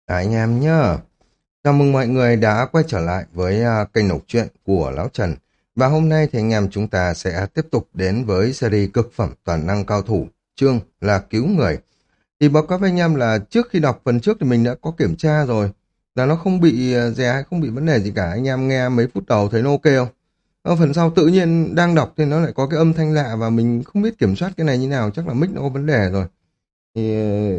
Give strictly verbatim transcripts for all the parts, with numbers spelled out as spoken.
À, anh em nhá. Chào mừng mọi người đã quay trở lại với à, kênh đọc truyện của Lão Trần. Và hôm nay thì anh em chúng ta sẽ tiếp tục đến với series cực phẩm toàn năng cao thủ, chương là cứu người. Thì báo cáo với anh em là trước khi đọc phần trước thì mình đã có kiểm tra rồi, là nó không bị à, rè hay không bị vấn đề gì cả. Anh em nghe mấy phút đầu thấy nó ok không? Ở phần sau tự nhiên đang đọc thì nó lại có cái âm thanh lạ và mình không biết kiểm soát cái này như nào, chắc là mic nó có vấn đề rồi. Thì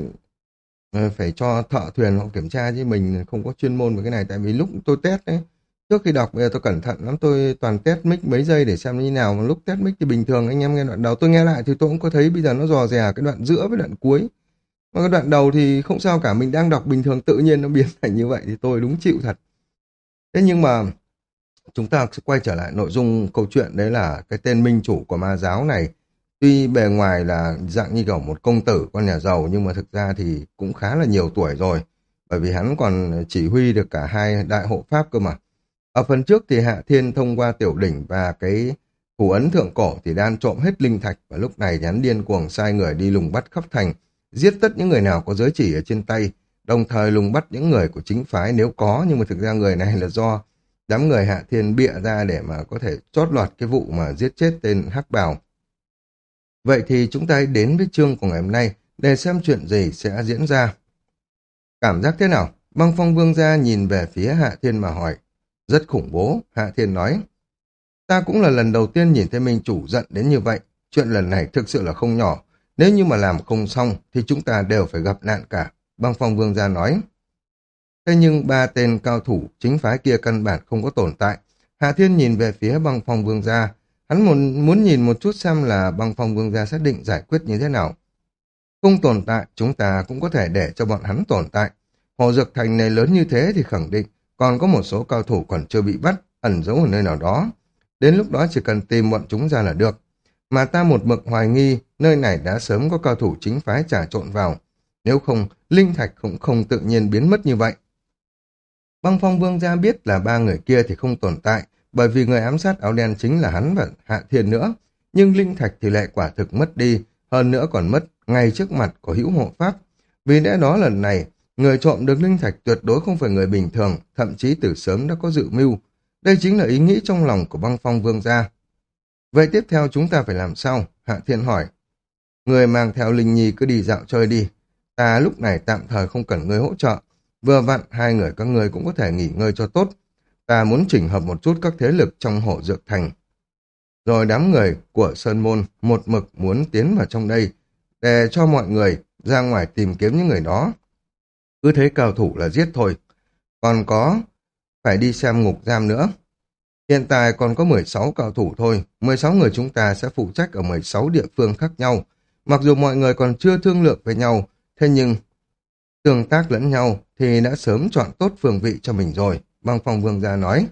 Ờ, phải cho thợ thuyền họ kiểm tra chứ mình không có chuyên môn về cái này, tại vì lúc tôi test ấy, trước khi đọc bây giờ tôi cẩn thận lắm, tôi toàn test mic mấy giây để xem nó như nào, mà lúc test mic thì bình thường anh em nghe đoạn đầu, tôi nghe lại thì tôi cũng có thấy bây giờ nó dò dè cái đoạn giữa với đoạn cuối, mà cái đoạn đầu thì không sao cả, mình đang đọc bình thường tự nhiên nó biến thành như vậy thì tôi đúng chịu thật. Thế nhưng mà chúng ta sẽ quay trở lại nội dung câu chuyện, đấy là cái tên minh chủ của ma giáo này. Tuy bề ngoài là dạng như kiểu một công tử, con nhà giàu, nhưng mà thực ra thì cũng khá là nhiều tuổi rồi. Bởi vì hắn còn chỉ huy được cả hai đại hộ pháp cơ mà. Ở phần trước thì Hạ Thiên thông qua tiểu đỉnh và cái phù ấn thượng cổ thì đang trộm hết linh thạch. Và lúc này thì hắn điên cuồng sai người đi lùng bắt khắp thành, giết tất những người nào có giới chỉ ở trên tay, đồng thời lùng bắt những người của chính phái nếu có, nhưng mà thực ra người này là do đám người Hạ Thiên bịa ra để mà có thể chót lọt cái vụ mà giết chết tên Hắc Bào. Vậy thì chúng ta hãy đến với chương của ngày hôm nay để xem chuyện gì sẽ diễn ra. Cảm giác thế nào? Băng Phong Vương gia nhìn về phía Hạ Thiên mà hỏi. Rất khủng bố, Hạ Thiên nói. Ta cũng là lần đầu tiên nhìn thấy minh chủ giận đến như vậy. Chuyện lần này thực sự là không nhỏ. Nếu như mà làm không xong thì chúng ta đều phải gặp nạn cả. Băng Phong Vương gia nói. Thế nhưng ba tên cao thủ chính phái kia căn bản không có tồn tại. Hạ Thiên nhìn về phía Băng Phong Vương gia. Hắn muốn, muốn nhìn một chút xem là Băng Phong Vương gia xác định giải quyết như thế nào. Không tồn tại, chúng ta cũng có thể để cho bọn hắn tồn tại. Hồ Dược Thành này lớn như thế thì khẳng định còn có một số cao thủ còn chưa bị bắt, ẩn giấu ở nơi nào đó. Đến lúc đó chỉ cần tìm bọn chúng ra là được. Mà ta một mực hoài nghi nơi này đã sớm có cao thủ chính phái trà trộn vào. Nếu không, linh thạch cũng không tự nhiên biến mất như vậy. Băng Phong Vương gia biết là ba người kia thì không tồn tại, bởi vì người ám sát áo đen chính là hắn và Hạ Thiên nữa. Nhưng linh thạch thì lại quả thực mất đi, hơn nữa còn mất ngay trước mặt của hữu hộ pháp. Vì lẽ đó lần này, người trộm được linh thạch tuyệt đối không phải người bình thường, thậm chí từ sớm đã có dự mưu. Đây chính là ý nghĩ trong lòng của Băng Phong Vương gia. Vậy tiếp theo chúng ta phải làm sao? Hạ Thiên hỏi. Người mang theo Linh Nhi cứ đi dạo chơi đi. Ta lúc này tạm thời không cần người hỗ trợ. Vừa vặn hai người các người cũng có thể nghỉ ngơi cho tốt. Ta muốn chỉnh hợp một chút các thế lực trong Hổ Dược Thành. Rồi đám người của Sơn Môn một mực muốn tiến vào trong đây để cho mọi người ra ngoài tìm kiếm những người đó. Cứ thấy cao thủ là giết thôi. Còn có phải đi xem ngục giam nữa. Hiện tại còn có mười sáu cao thủ thôi. mười sáu người chúng ta sẽ phụ trách ở mười sáu địa phương khác nhau. Mặc dù mọi người còn chưa thương lượng với nhau, thế nhưng tương tác lẫn nhau thì đã sớm chọn tốt phương vị cho mình rồi. Băng Phong Vương gia nói.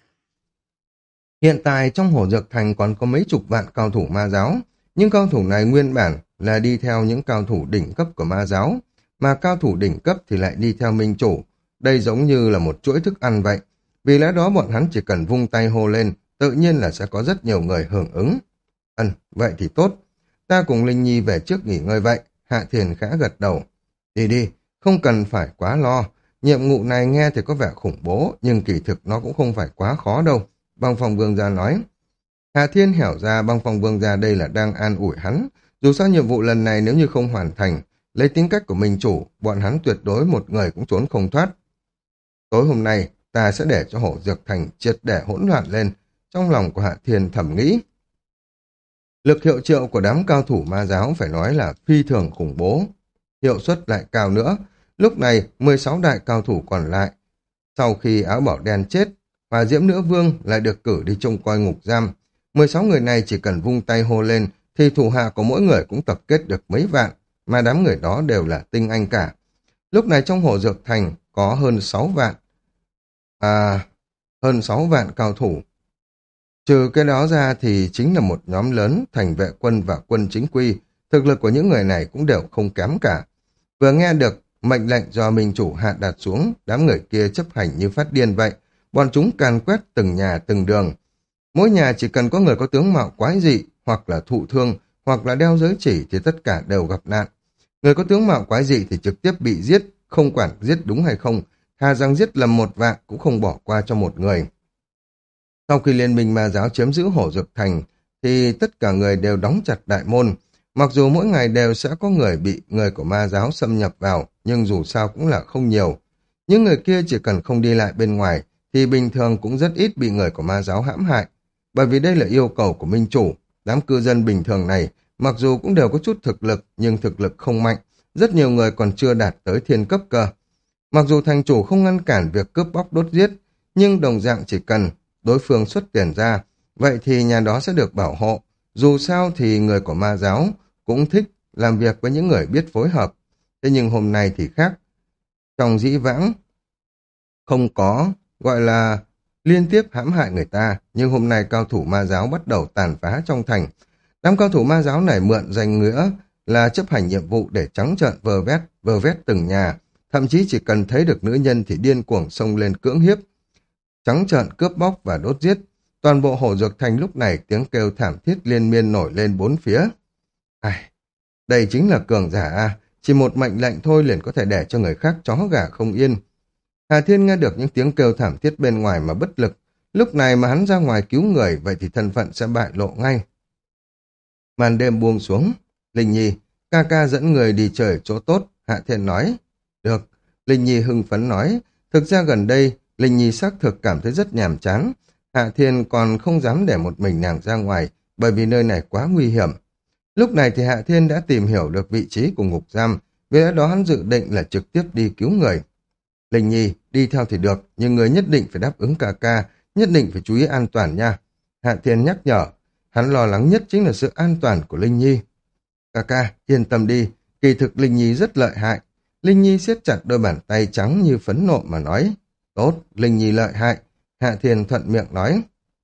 Hiện tại trong Hổ Dược Thành còn có mấy chục vạn cao thủ ma giáo, nhưng cao thủ này nguyên bản là đi theo những cao thủ đỉnh cấp của ma giáo, mà cao thủ đỉnh cấp thì lại đi theo minh chủ. Đây giống như là một chuỗi thức ăn vậy. Vì lẽ đó bọn hắn chỉ cần vung tay hô lên, tự nhiên là sẽ có rất nhiều người hưởng ứng. Ừm, vậy thì tốt. Ta cùng Linh Nhi về trước nghỉ ngơi vậy. Hạ Thiền khẽ gật đầu. Đi đi, không cần phải quá lo. Nhiệm vụ này nghe thì có vẻ khủng bố, nhưng kỳ thực nó cũng không phải quá khó đâu. Băng Phong Vương gia nói. Hà Thiên hiểu ra Băng Phong Vương gia đây là đang an ủi hắn. Dù sao nhiệm vụ lần này nếu như không hoàn thành, lấy tính cách của mình chủ, bọn hắn tuyệt đối một người cũng trốn không thoát. Tối hôm nay, ta sẽ để cho Hổ Dược Thành triệt để hỗn loạn lên. Trong lòng của Hạ Thiên thầm nghĩ. Lực hiệu triệu của đám cao thủ ma giáo phải nói là phi thường khủng bố. Hiệu suất lại cao nữa. Lúc này, mười sáu đại cao thủ còn lại. Sau khi áo bảo đen chết, Hỏa Diễm Nữ Vương lại được cử đi trông coi ngục giam. mười sáu người này chỉ cần vung tay hô lên, thì thủ hạ của mỗi người cũng tập kết được mấy vạn, mà đám người đó đều là tinh anh cả. Lúc này trong Hổ Dược Thành có hơn sáu vạn. À, hơn sáu vạn cao thủ. Trừ cái đó ra thì chính là một nhóm lớn thành vệ quân và quân chính quy. Thực lực của những người này cũng đều không kém cả. Vừa nghe được mệnh lệnh do minh chủ hạ đạt xuống, đám người kia chấp hành như phát điên vậy. Bọn chúng càn quét từng nhà từng đường. Mỗi nhà chỉ cần có người có tướng mạo quái dị, hoặc là thụ thương, hoặc là đeo giới chỉ thì tất cả đều gặp nạn. Người có tướng mạo quái dị thì trực tiếp bị giết, không quản giết đúng hay không, thà rằng giết lầm một vạn cũng không bỏ qua cho một người. Sau khi liên minh ma giáo chiếm giữ Hổ Dược Thành, thì tất cả người đều đóng chặt đại môn. Mặc dù mỗi ngày đều sẽ có người bị người của ma giáo xâm nhập vào, nhưng dù sao cũng là không nhiều. Những người kia chỉ cần không đi lại bên ngoài, thì bình thường cũng rất ít bị người của ma giáo hãm hại. Bởi vì đây là yêu cầu của minh chủ, đám cư dân bình thường này, mặc dù cũng đều có chút thực lực, nhưng thực lực không mạnh, rất nhiều người còn chưa đạt tới thiên cấp cơ. Mặc dù thành chủ không ngăn cản việc cướp bóc đốt giết, nhưng đồng dạng chỉ cần đối phương xuất tiền ra, vậy thì nhà đó sẽ được bảo hộ. Dù sao thì người của ma giáo cũng thích làm việc với những người biết phối hợp. Thế nhưng hôm nay thì khác. Trong dĩ vãng, không có, gọi là liên tiếp hãm hại người ta, nhưng hôm nay cao thủ ma giáo bắt đầu tàn phá trong thành. Đám cao thủ ma giáo này mượn danh nghĩa là chấp hành nhiệm vụ để trắng trợn vơ vét, vơ vét từng nhà, thậm chí chỉ cần thấy được nữ nhân thì điên cuồng xông lên cưỡng hiếp, trắng trợn cướp bóc và đốt giết. Toàn bộ Hổ Dược Thành lúc này tiếng kêu thảm thiết liên miên nổi lên bốn phía. Ai, đây chính là cường giả à, chỉ một mệnh lệnh thôi liền có thể để cho người khác chó gà không yên. Hà Thiên nghe được những tiếng kêu thảm thiết bên ngoài mà bất lực, lúc này mà hắn ra ngoài cứu người, vậy thì thân phận sẽ bại lộ ngay. Màn đêm buông xuống, Linh Nhi, ca ca dẫn người đi chơi chỗ tốt, Hạ Thiên nói. Được, Linh Nhi hưng phấn nói, thực ra gần đây, Linh Nhi xác thực cảm thấy rất nhàm chán, Hạ Thiên còn không dám để một mình nàng ra ngoài, bởi vì nơi này quá nguy hiểm. Lúc này thì Hạ Thiên đã tìm hiểu được vị trí của ngục giam, vì lẽ đó hắn dự định là trực tiếp đi cứu người. Linh Nhi, đi theo thì được, nhưng người nhất định phải đáp ứng ca ca, nhất định phải chú ý an toàn nha. Hạ Thiên nhắc nhở, hắn lo lắng nhất chính là sự an toàn của Linh Nhi. Ca ca, yên tâm đi, kỳ thực Linh Nhi rất lợi hại. Linh Nhi siết chặt đôi bàn tay trắng như phấn nộ mà nói. Tốt, Linh Nhi lợi hại. Hạ Thiên thuận miệng nói.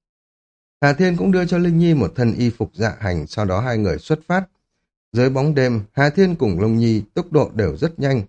Hạ Thiên cũng đưa cho Linh Nhi một thân y phục dạ hành, sau đó hai người xuất phát. Dưới bóng đêm, Hạ Thiên cùng Linh Nhi tốc độ đều rất nhanh.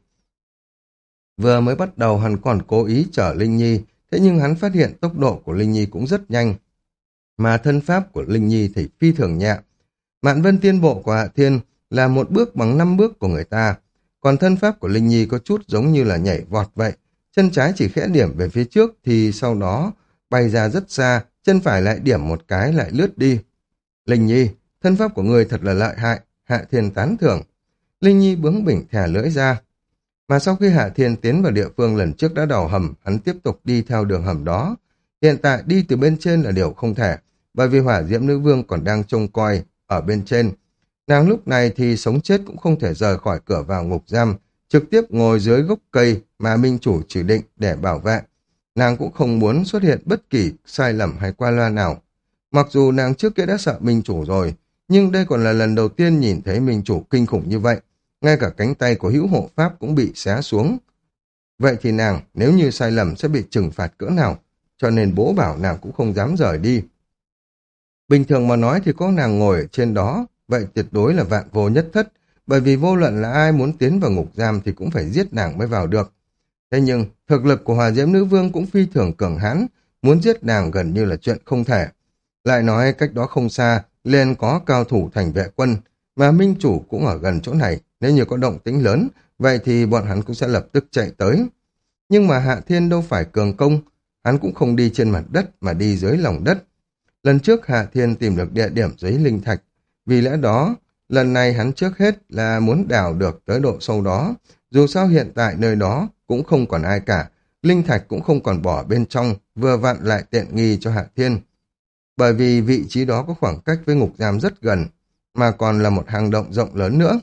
Vừa mới bắt đầu hắn còn cố ý chở Linh Nhi, thế nhưng hắn phát hiện tốc độ của Linh Nhi cũng rất nhanh. Mà thân pháp của Linh Nhi thì phi thường nhẹ. Mạn Vân Tiên Bộ của Hạ Thiên là một bước bằng năm bước của người ta, còn thân pháp của Linh Nhi có chút giống như là nhảy vọt vậy. Chân trái chỉ khẽ điểm về phía trước thì sau đó bay ra rất xa, chân phải lại điểm một cái lại lướt đi. Linh Nhi, thân pháp của người thật là lợi hại, Hạ Thiên tán thưởng. Linh Nhi bướng bỉnh thẻ lưỡi ra. Mà sau khi Hạ Thiên tiến vào địa phương lần trước đã đào hầm, hắn tiếp tục đi theo đường hầm đó. Hiện tại đi từ bên trên là điều không thể, bởi vì Hỏa Diễm Nữ Vương còn đang trông coi ở bên trên. Nàng lúc này thì sống chết cũng không thể rời khỏi cửa vào ngục giam, trực tiếp ngồi dưới gốc cây mà minh chủ chỉ định để bảo vệ. Nàng cũng không muốn xuất hiện bất kỳ sai lầm hay qua loa nào. Mặc dù nàng trước kia đã sợ minh chủ rồi, nhưng đây còn là lần đầu tiên nhìn thấy minh chủ kinh khủng như vậy. Ngay cả cánh tay của hữu hộ pháp cũng bị xé xuống. Vậy thì nàng nếu như sai lầm sẽ bị trừng phạt cỡ nào, cho nên bố bảo nàng cũng không dám rời đi. Bình thường mà nói thì có nàng ngồi ở trên đó, vậy tuyệt đối là vạn vô nhất thất, bởi vì vô luận là ai muốn tiến vào ngục giam thì cũng phải giết nàng mới vào được. Thế nhưng, thực lực của Hỏa Diễm Nữ Vương cũng phi thường cường hãn, muốn giết nàng gần như là chuyện không thể. Lại nói cách đó không xa, liền có cao thủ thành vệ quân, mà minh chủ cũng ở gần chỗ này, nếu như có động tĩnh lớn, vậy thì bọn hắn cũng sẽ lập tức chạy tới. Nhưng mà Hạ Thiên đâu phải cường công, hắn cũng không đi trên mặt đất mà đi dưới lòng đất. Lần trước Hạ Thiên tìm được địa điểm dưới linh thạch, vì lẽ đó, lần này hắn trước hết là muốn đào được tới độ sâu đó, dù sao hiện tại nơi đó cũng không còn ai cả, linh thạch cũng không còn bỏ bên trong, vừa vặn lại tiện nghi cho Hạ Thiên. Bởi vì vị trí đó có khoảng cách với ngục giam rất gần, mà còn là một hang động rộng lớn nữa.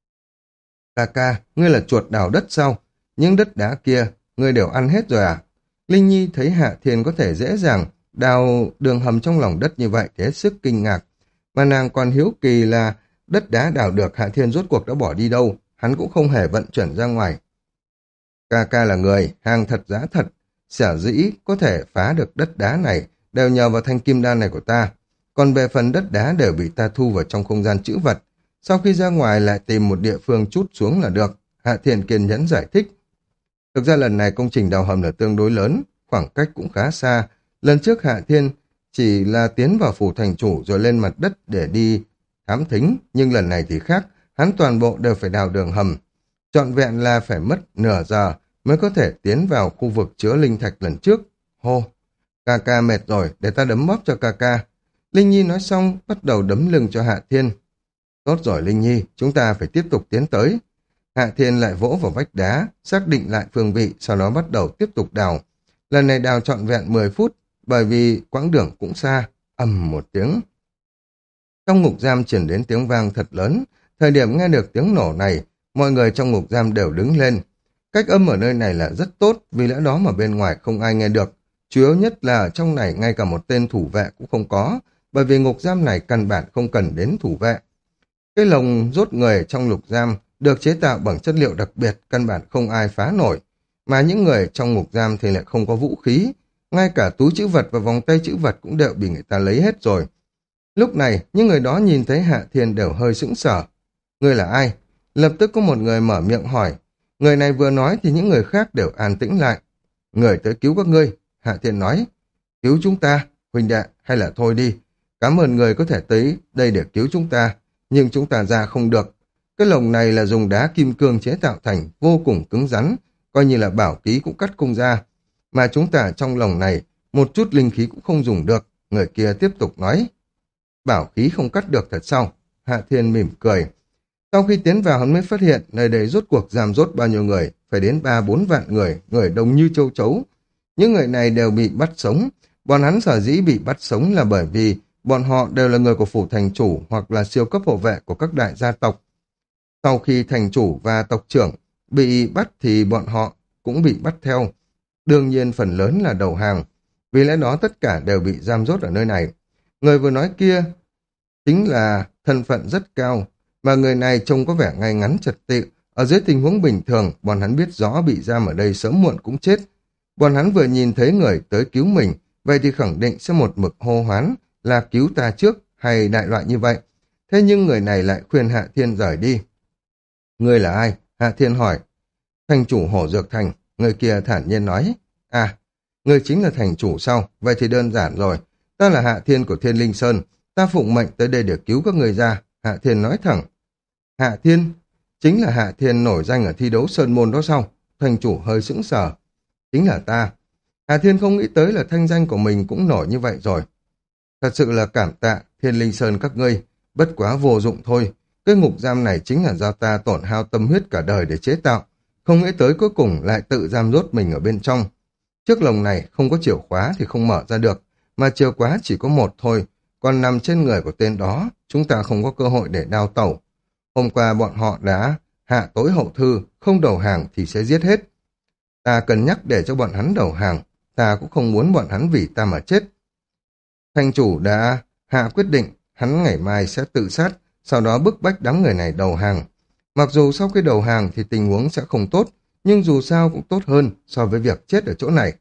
Ca ca, ngươi là chuột đào đất sao? Những đất đá kia, ngươi đều ăn hết rồi à? Linh Nhi thấy Hạ Thiên có thể dễ dàng đào đường hầm trong lòng đất như vậy thì hết sức kinh ngạc. Mà nàng còn hiếu kỳ là đất đá đào được Hạ Thiên rốt cuộc đã bỏ đi đâu, hắn cũng không hề vận chuyển ra ngoài. Ca ca là người, hàng thật giá thật, sở dĩ có thể phá được đất đá này đều nhờ vào thanh kim đan này của ta. Còn về phần đất đá đều bị ta thu vào trong không gian trữ vật. Sau khi ra ngoài lại tìm một địa phương trút xuống là được, Hạ Thiên kiên nhẫn giải thích. Thực ra lần này công trình đào hầm là tương đối lớn, khoảng cách cũng khá xa. Lần trước Hạ Thiên chỉ là tiến vào phủ thành chủ rồi lên mặt đất để đi thám thính, nhưng lần này thì khác, hắn toàn bộ đều phải đào đường hầm. Trọn vẹn là phải mất nửa giờ mới có thể tiến vào khu vực chứa linh thạch lần trước. Hô, ca ca mệt rồi, để ta đấm bóp cho ca ca. Linh Nhi nói xong, bắt đầu đấm lưng cho Hạ Thiên. Tốt rồi Linh Nhi, chúng ta phải tiếp tục tiến tới. Hạ Thiên lại vỗ vào vách đá, xác định lại phương vị, sau đó bắt đầu tiếp tục đào. Lần này đào trọn vẹn mười phút, bởi vì quãng đường cũng xa, ầm một tiếng. Trong ngục giam truyền đến tiếng vang thật lớn, thời điểm nghe được tiếng nổ này, mọi người trong ngục giam đều đứng lên. Cách âm ở nơi này là rất tốt, vì lẽ đó mà bên ngoài không ai nghe được. Chủ yếu nhất là ở trong này ngay cả một tên thủ vệ cũng không có, bởi vì ngục giam này căn bản không cần đến thủ vệ. Cái lồng rốt người trong ngục giam được chế tạo bằng chất liệu đặc biệt, căn bản không ai phá nổi. Mà những người trong ngục giam thì lại không có vũ khí, ngay cả túi trữ vật và vòng tay trữ vật cũng đều bị người ta lấy hết rồi. Lúc này, những người đó nhìn thấy Hạ Thiên đều hơi sững sờ. Người là ai? Lập tức có một người mở miệng hỏi. Người này vừa nói thì những người khác đều an tĩnh lại. Người tới cứu các ngươi, Hạ Thiên nói. Cứu chúng ta, huynh đệ, hay là thôi đi. Cảm ơn người có thể tới đây để cứu chúng ta, nhưng chúng ta ra không được. Cái lồng này là dùng đá kim cương chế tạo thành, vô cùng cứng rắn, coi như là bảo khí cũng cắt không ra. Mà chúng ta trong lồng này, một chút linh khí cũng không dùng được. Người kia tiếp tục nói. Bảo khí không cắt được thật sao? Hạ Thiên mỉm cười. Sau khi tiến vào hắn mới phát hiện nơi đây rốt cuộc giam rốt bao nhiêu người, phải đến ba bốn vạn người, người đông như châu chấu. Những người này đều bị bắt sống. Bọn hắn sở dĩ bị bắt sống là bởi vì bọn họ đều là người của phủ thành chủ hoặc là siêu cấp hộ vệ của các đại gia tộc. Sau khi thành chủ và tộc trưởng bị bắt thì bọn họ cũng bị bắt theo. Đương nhiên phần lớn là đầu hàng. Vì lẽ đó tất cả đều bị giam rốt ở nơi này. Người vừa nói kia chính là thân phận rất cao, mà người này trông có vẻ ngay ngắn trật tự. Ở dưới tình huống bình thường, bọn hắn biết rõ bị giam ở đây sớm muộn cũng chết. Bọn hắn vừa nhìn thấy người tới cứu mình, vậy thì khẳng định sẽ một mực hô hoán là cứu ta trước hay đại loại như vậy. Thế nhưng người này lại khuyên Hạ Thiên rời đi. Người là ai? Hạ Thiên hỏi. Thành chủ Hổ Dược Thành, người kia thản nhiên nói. À, người chính là thành chủ sao? Vậy thì đơn giản rồi. Ta là Hạ Thiên của Thiên Linh Sơn. Ta phụng mệnh tới đây để cứu các người ra. Hạ Thiên nói thẳng. Hạ Thiên? Chính là Hạ Thiên nổi danh ở thi đấu Sơn Môn đó sao? Thành chủ hơi sững sờ. Chính là ta. Hạ Thiên không nghĩ tới là thanh danh của mình cũng nổi như vậy rồi. Thật sự là cảm tạ Thiên Linh Sơn các ngươi. Bất quá vô dụng thôi. Cái ngục giam này chính là do ta tổn hao tâm huyết cả đời để chế tạo. Không nghĩ tới cuối cùng lại tự giam rốt mình ở bên trong. Chiếc lồng này không có chìa khóa thì không mở ra được. Mà chìa khóa chỉ có một thôi. Còn nằm trên người của tên đó, chúng ta không có cơ hội để đào tẩu. Hôm qua bọn họ đã hạ tối hậu thư, không đầu hàng thì sẽ giết hết. Ta cần nhắc để cho bọn hắn đầu hàng. Ta cũng không muốn bọn hắn vì ta mà chết. Thành chủ đã hạ quyết định, hắn ngày mai sẽ tự sát, sau đó bức bách đám người này đầu hàng. Mặc dù sau khi đầu hàng thì tình huống sẽ không tốt, nhưng dù sao cũng tốt hơn so với việc chết ở chỗ này.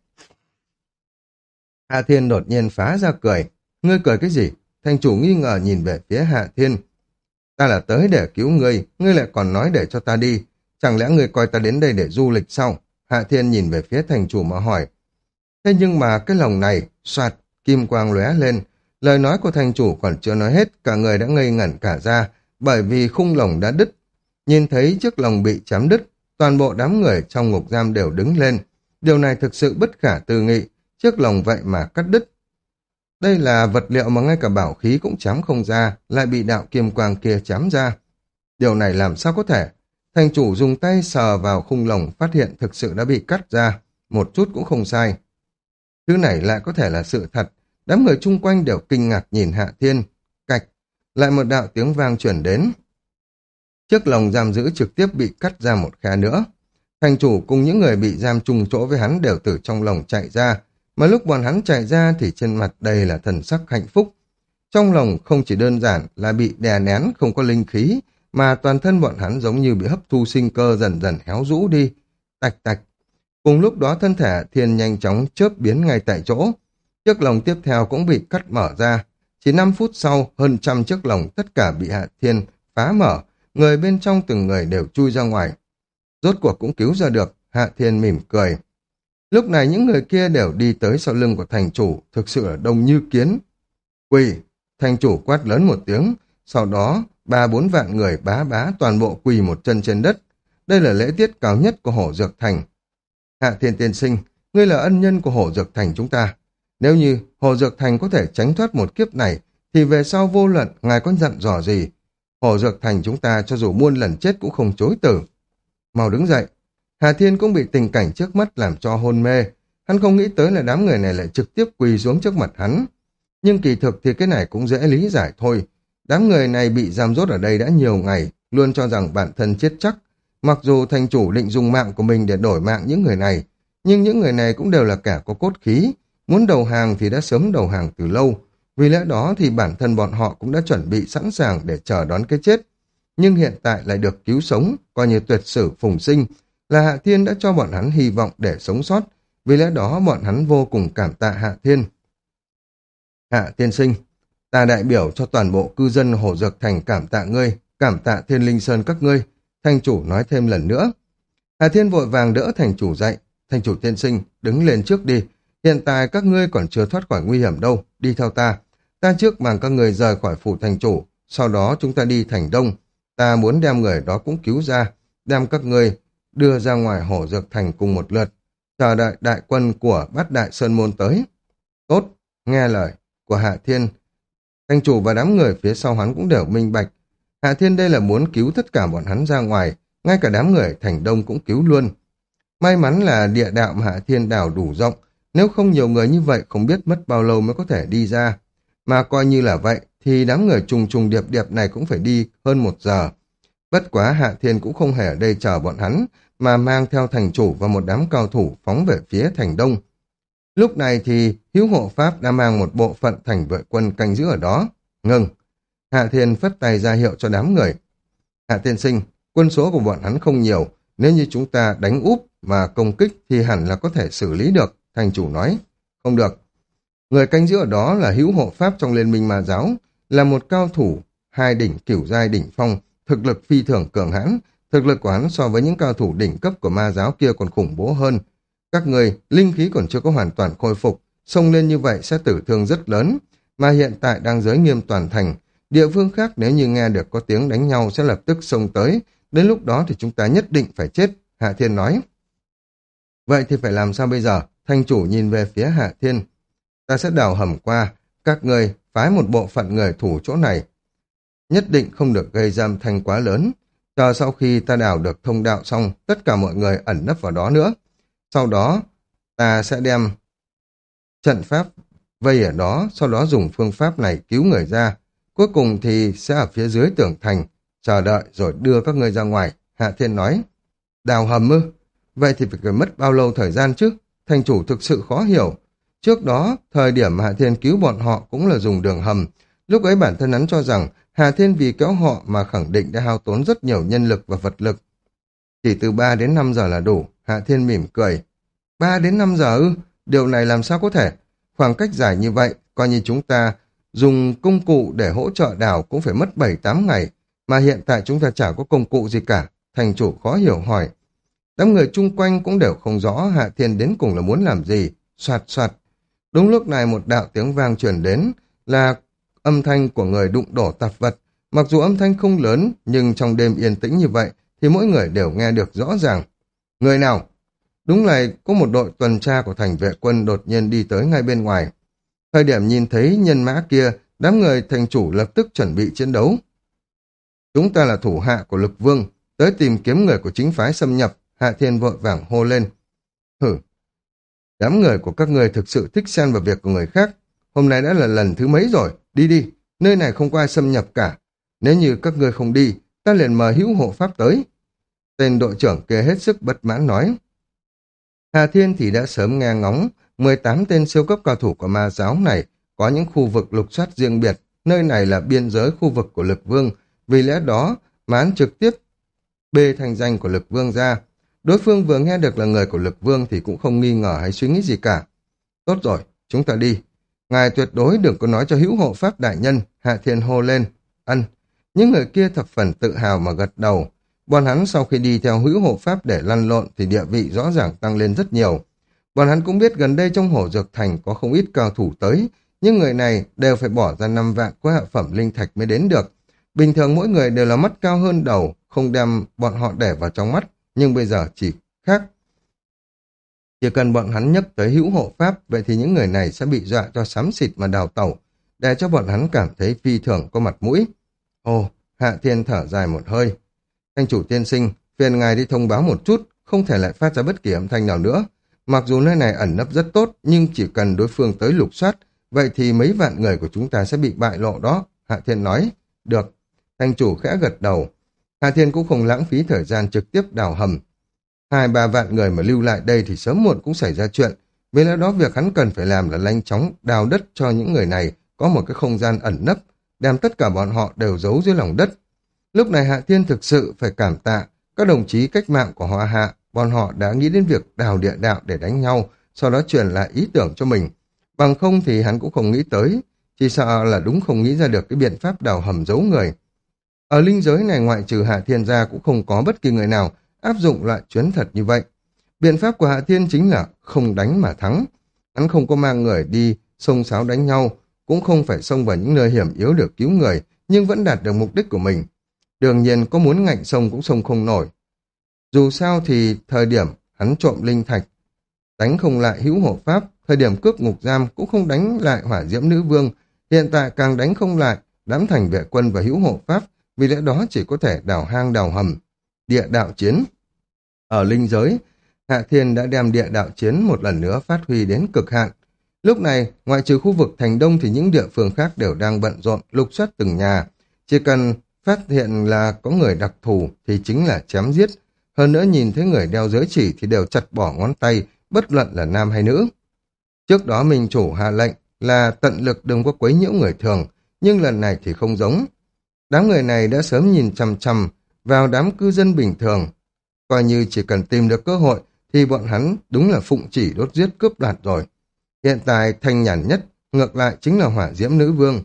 Hạ Thiên đột nhiên phá ra cười. Ngươi cười cái gì? Thành chủ nghi ngờ nhìn về phía Hạ Thiên. Ta là tới để cứu ngươi, ngươi lại còn nói để cho ta đi. Chẳng lẽ ngươi coi ta đến đây để du lịch sao? Hạ Thiên nhìn về phía thành chủ mà hỏi. Thế nhưng mà cái lồng này, soạt, kim quang lóe lên. Lời nói của thành chủ còn chưa nói hết, cả người đã ngây ngẩn cả ra, bởi vì khung lồng đã đứt. Nhìn thấy chiếc lồng bị chém đứt, toàn bộ đám người trong ngục giam đều đứng lên. Điều này thực sự bất khả tư nghị, chiếc lồng vậy mà cắt đứt. Đây là vật liệu mà ngay cả bảo khí cũng chém không ra, lại bị đạo kim quang kia chém ra. Điều này làm sao có thể? Thành chủ dùng tay sờ vào khung lồng phát hiện thực sự đã bị cắt ra, một chút cũng không sai. Thứ này lại có thể là sự thật, đám người chung quanh đều kinh ngạc nhìn Hạ Thiên. Cạch, lại một đạo tiếng vang chuyển đến. Chiếc lồng giam giữ trực tiếp bị cắt ra một khe nữa. Thành chủ cùng những người bị giam chung chỗ với hắn đều từ trong lồng chạy ra, mà lúc bọn hắn chạy ra thì trên mặt đầy là thần sắc hạnh phúc. Trong lồng không chỉ đơn giản là bị đè nén không có linh khí, mà toàn thân bọn hắn giống như bị hấp thu sinh cơ dần dần héo rũ đi. Tạch tạch. Cùng lúc đó thân thể Thiên nhanh chóng chớp biến ngay tại chỗ. Chiếc lồng tiếp theo cũng bị cắt mở ra. Chỉ năm phút sau, hơn trăm chiếc lồng tất cả bị Hạ Thiên phá mở, người bên trong từng người đều chui ra ngoài. Rốt cuộc cũng cứu ra được, Hạ Thiên mỉm cười. Lúc này những người kia đều đi tới sau lưng của thành chủ, thực sự là đông như kiến. Quỳ, thành chủ quát lớn một tiếng, sau đó ba bốn vạn người bá bá toàn bộ quỳ một chân trên đất. đây là lễ tiết cao nhất của Hổ Dược Thành. Hạ Thiên tiên sinh, ngươi là ân nhân của Hổ Dược Thành chúng ta. Nếu như Hổ Dược Thành có thể tránh thoát một kiếp này, thì về sau vô luận ngài có dặn dò gì, Hổ Dược Thành chúng ta cho dù muôn lần chết cũng không chối từ. Mau đứng dậy. Hà Thiên cũng bị tình cảnh trước mắt làm cho hôn mê. Hắn không nghĩ tới là đám người này lại trực tiếp quỳ xuống trước mặt hắn. Nhưng kỳ thực thì cái này cũng dễ lý giải thôi. Đám người này bị giam dốt ở đây đã nhiều ngày, luôn cho rằng bản thân chết chắc. Mặc dù thành chủ định dùng mạng của mình để đổi mạng những người này, nhưng những người này cũng đều là kẻ có cốt khí. Muốn đầu hàng thì đã sớm đầu hàng từ lâu. Vì lẽ đó thì bản thân bọn họ cũng đã chuẩn bị sẵn sàng để chờ đón cái chết. Nhưng hiện tại lại được cứu sống, coi như tuyệt sử phùng sinh, là Hạ Thiên đã cho bọn hắn hy vọng để sống sót. Vì lẽ đó bọn hắn vô cùng cảm tạ Hạ Thiên. Hạ tiên sinh, ta đại biểu cho toàn bộ cư dân Hổ Dược Thành cảm tạ ngươi, cảm tạ Thiên Linh Sơn các ngươi. Thành chủ nói thêm lần nữa. Hạ Thiên vội vàng đỡ thành chủ dậy. Thành chủ tiên sinh, đứng lên trước đi. Hiện tại các ngươi còn chưa thoát khỏi nguy hiểm đâu, đi theo ta. Ta trước mang các người rời khỏi phủ thành chủ, sau đó chúng ta đi thành đông. Ta muốn đem người đó cũng cứu ra, đem các ngươi đưa ra ngoài Hổ Dược Thành cùng một lượt, chờ đợi đại quân của Bát Đại Sơn Môn tới. Tốt, nghe lời của Hạ Thiên. Thành chủ và đám người phía sau hắn cũng đều minh bạch. Hạ Thiên đây là muốn cứu tất cả bọn hắn ra ngoài, ngay cả đám người thành đông cũng cứu luôn. May mắn là địa đạo mà Hạ Thiên đào đủ rộng, nếu không nhiều người như vậy không biết mất bao lâu mới có thể đi ra. Mà coi như là vậy, thì đám người trùng trùng điệp điệp này cũng phải đi hơn một giờ. Bất quá Hạ Thiên cũng không hề ở đây chờ bọn hắn, mà mang theo thành chủ và một đám cao thủ phóng về phía thành đông. Lúc này thì Hữu Hộ Pháp đã mang một bộ phận thành vệ quân canh giữ ở đó. Ngừng. Hạ Thiên phất tay ra hiệu cho đám người. Hạ tiên sinh, quân số của bọn hắn không nhiều, nếu như chúng ta đánh úp và công kích thì hẳn là có thể xử lý được, thành chủ nói. Không được. Người canh giữ ở đó là Hữu Hộ Pháp trong Liên minh Ma Giáo, là một cao thủ, hai đỉnh cửu giai đỉnh phong, thực lực phi thường cường hãn, thực lực của hắn so với những cao thủ đỉnh cấp của Ma Giáo kia còn khủng bố hơn. Các người, linh khí còn chưa có hoàn toàn khôi phục, xông lên như vậy sẽ tử thương rất lớn, mà hiện tại đang giới nghiêm toàn thành. Địa phương khác nếu như nghe được có tiếng đánh nhau sẽ lập tức xông tới, đến lúc đó thì chúng ta nhất định phải chết, Hạ Thiên nói. Vậy thì phải làm sao bây giờ? Thành chủ nhìn về phía Hạ Thiên. Ta sẽ đào hầm qua, các người phái một bộ phận người thủ chỗ này. Nhất định không được gây ra âm thanh quá lớn. Chờ sau khi ta đào được thông đạo xong, tất cả mọi người ẩn nấp vào đó nữa. Sau đó, ta sẽ đem trận pháp vây ở đó, sau đó dùng phương pháp này cứu người ra. Cuối cùng thì sẽ ở phía dưới tường thành, chờ đợi rồi đưa các ngươi ra ngoài. Hạ Thiên nói, đào hầm ư? Vậy thì phải mất bao lâu thời gian chứ? Thành chủ thực sự khó hiểu. Trước đó, thời điểm Hạ Thiên cứu bọn họ cũng là dùng đường hầm. Lúc ấy bản thân hắn cho rằng Hạ Thiên vì kéo họ mà khẳng định đã hao tốn rất nhiều nhân lực và vật lực. Chỉ từ ba đến năm giờ là đủ, Hạ Thiên mỉm cười. ba đến năm giờ ư? Điều này làm sao có thể? Khoảng cách dài như vậy, coi như chúng ta dùng công cụ để hỗ trợ đào cũng phải mất bảy tám ngày, mà hiện tại chúng ta chả có công cụ gì cả. Thành chủ khó hiểu hỏi. Đám người chung quanh cũng đều không rõ Hạ Thiên đến cùng là muốn làm gì. Soạt soạt. Đúng lúc này một đạo tiếng vang truyền đến là âm thanh của người đụng đổ tạp vật. Mặc dù âm thanh không lớn, nhưng trong đêm yên tĩnh như vậy thì mỗi người đều nghe được rõ ràng. Người nào? Đúng là có một đội tuần tra của thành vệ quân đột nhiên đi tới ngay bên ngoài. Thời điểm nhìn thấy nhân mã kia, đám người thành chủ lập tức chuẩn bị chiến đấu. Chúng ta là thủ hạ của Lực Vương, tới tìm kiếm người của chính phái xâm nhập, Hạ Thiên vội vàng hô lên. Hử! Đám người của các người thực sự thích xen vào việc của người khác. Hôm nay đã là lần thứ mấy rồi, đi đi, nơi này không có ai xâm nhập cả. Nếu như các người không đi, ta liền mời Hữu Hộ Pháp tới. Tên đội trưởng kia hết sức bất mãn nói. Hà Thiên thì đã sớm nghe ngóng, mười tám tên siêu cấp cao thủ của Ma Giáo này có những khu vực lục soát riêng biệt, nơi này là biên giới khu vực của Lực Vương, vì lẽ đó mà hắn trực tiếp bê thành danh của Lực Vương ra. Đối phương vừa nghe được là người của Lực Vương thì cũng không nghi ngờ hay suy nghĩ gì cả. Tốt rồi, chúng ta đi. Ngài tuyệt đối đừng có nói cho Hữu Hộ Pháp đại nhân, Hạ Thiên hô lên. Ân, những người kia thập phần tự hào mà gật đầu. Bọn hắn sau khi đi theo Hữu Hộ Pháp để lăn lộn thì địa vị rõ ràng tăng lên rất nhiều. Bọn hắn cũng biết gần đây trong Hổ Dược Thành có không ít cao thủ tới, nhưng người này đều phải bỏ ra năm vạn của hạ phẩm linh thạch mới đến được. Bình thường mỗi người đều là mắt cao hơn đầu, không đem bọn họ để vào trong mắt, nhưng bây giờ chỉ khác. Chỉ cần bọn hắn nhắc tới hữu hộ pháp, vậy thì những người này sẽ bị dọa cho xám xịt mà đào tẩu, để cho bọn hắn cảm thấy phi thường có mặt mũi. Ồ, Hạ Thiên thở dài một hơi. Thanh chủ tiên sinh, phiền ngài đi thông báo một chút, không thể lại phát ra bất kỳ âm thanh nào nữa. Mặc dù nơi này ẩn nấp rất tốt, nhưng chỉ cần đối phương tới lục soát, vậy thì mấy vạn người của chúng ta sẽ bị bại lộ đó. Hạ Thiên nói. Được. Thanh chủ khẽ gật đầu. Hạ Thiên cũng không lãng phí thời gian trực tiếp đào hầm. Hai ba vạn người mà lưu lại đây thì sớm muộn cũng xảy ra chuyện. Vì lẽ đó việc hắn cần phải làm là nhanh chóng đào đất cho những người này có một cái không gian ẩn nấp, đem tất cả bọn họ đều giấu dưới lòng đất. Lúc này Hạ Thiên thực sự phải cảm tạ các đồng chí cách mạng của Hoa Hạ, bọn họ đã nghĩ đến việc đào địa đạo để đánh nhau, sau đó truyền lại ý tưởng cho mình. Bằng không thì hắn cũng không nghĩ tới, chỉ sợ là đúng không nghĩ ra được cái biện pháp đào hầm giấu người. Ở linh giới này ngoại trừ Hạ Thiên ra cũng không có bất kỳ người nào áp dụng loại chuyến thật như vậy. Biện pháp của Hạ Thiên chính là không đánh mà thắng. Hắn không có mang người đi xông xáo đánh nhau, cũng không phải xông vào những nơi hiểm yếu được cứu người, nhưng vẫn đạt được mục đích của mình. Đương nhiên có muốn ngạnh sông cũng sông không nổi. Dù sao thì thời điểm hắn trộm linh thạch, đánh không lại hữu hộ pháp, thời điểm cướp ngục giam cũng không đánh lại hỏa diễm nữ vương, hiện tại càng đánh không lại đám thành vệ quân và hữu hộ pháp, vì lẽ đó chỉ có thể đào hang đào hầm. Địa đạo chiến. Ở linh giới, Hạ Thiên đã đem địa đạo chiến một lần nữa phát huy đến cực hạn. Lúc này, ngoại trừ khu vực thành đông thì những địa phương khác đều đang bận rộn lục soát từng nhà. Chỉ cần phát hiện là có người đặc thù thì chính là chém giết. Hơn nữa nhìn thấy người đeo giới chỉ thì đều chặt bỏ ngón tay, bất luận là nam hay nữ. Trước đó Minh Chủ hạ lệnh là tận lực đừng có quấy nhiễu người thường, nhưng lần này thì không giống. Đám người này đã sớm nhìn chằm chằm vào đám cư dân bình thường. Coi như chỉ cần tìm được cơ hội thì bọn hắn đúng là phụng chỉ đốt giết cướp đoạt rồi. Hiện tại thanh nhàn nhất, ngược lại chính là hỏa diễm nữ vương.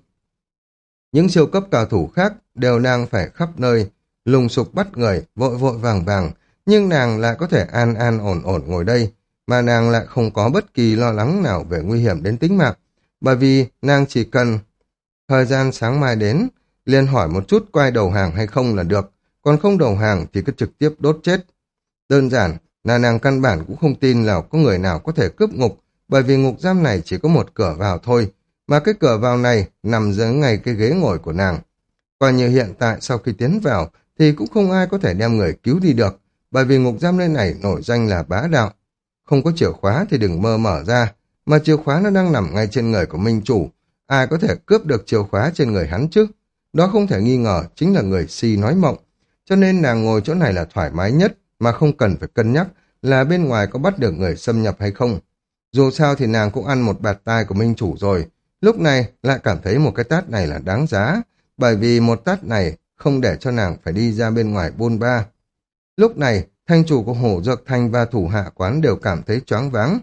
Những siêu cấp cao thủ khác đều đang phải khắp nơi, lùng sục bắt người, vội vội vàng vàng, nhưng nàng lại có thể an an ổn ổn ngồi đây, mà nàng lại không có bất kỳ lo lắng nào về nguy hiểm đến tính mạng, bởi vì nàng chỉ cần thời gian sáng mai đến, liền hỏi một chút quay đầu hàng hay không là được, còn không đầu hàng thì cứ trực tiếp đốt chết. Đơn giản là nàng căn bản cũng không tin là có người nào có thể cướp ngục, bởi vì ngục giam này chỉ có một cửa vào thôi, mà cái cửa vào này nằm dưới ngay cái ghế ngồi của nàng. Coi như hiện tại sau khi tiến vào thì cũng không ai có thể đem người cứu đi được, bởi vì ngục giam nơi này nổi danh là bá đạo. Không có chìa khóa thì đừng mơ mở ra, mà chìa khóa nó đang nằm ngay trên người của Minh Chủ. Ai có thể cướp được chìa khóa trên người hắn chứ? Đó không thể nghi ngờ chính là người si nói mộng. Cho nên nàng ngồi chỗ này là thoải mái nhất, mà không cần phải cân nhắc là bên ngoài có bắt được người xâm nhập hay không. Dù sao thì nàng cũng ăn một bạt tai của Minh Chủ rồi, lúc này lại cảm thấy một cái tát này là đáng giá, bởi vì một tát này không để cho nàng phải đi ra bên ngoài bôn ba. Lúc này, thanh chủ của Hổ Dược Thành và thủ hạ quán đều cảm thấy choáng váng.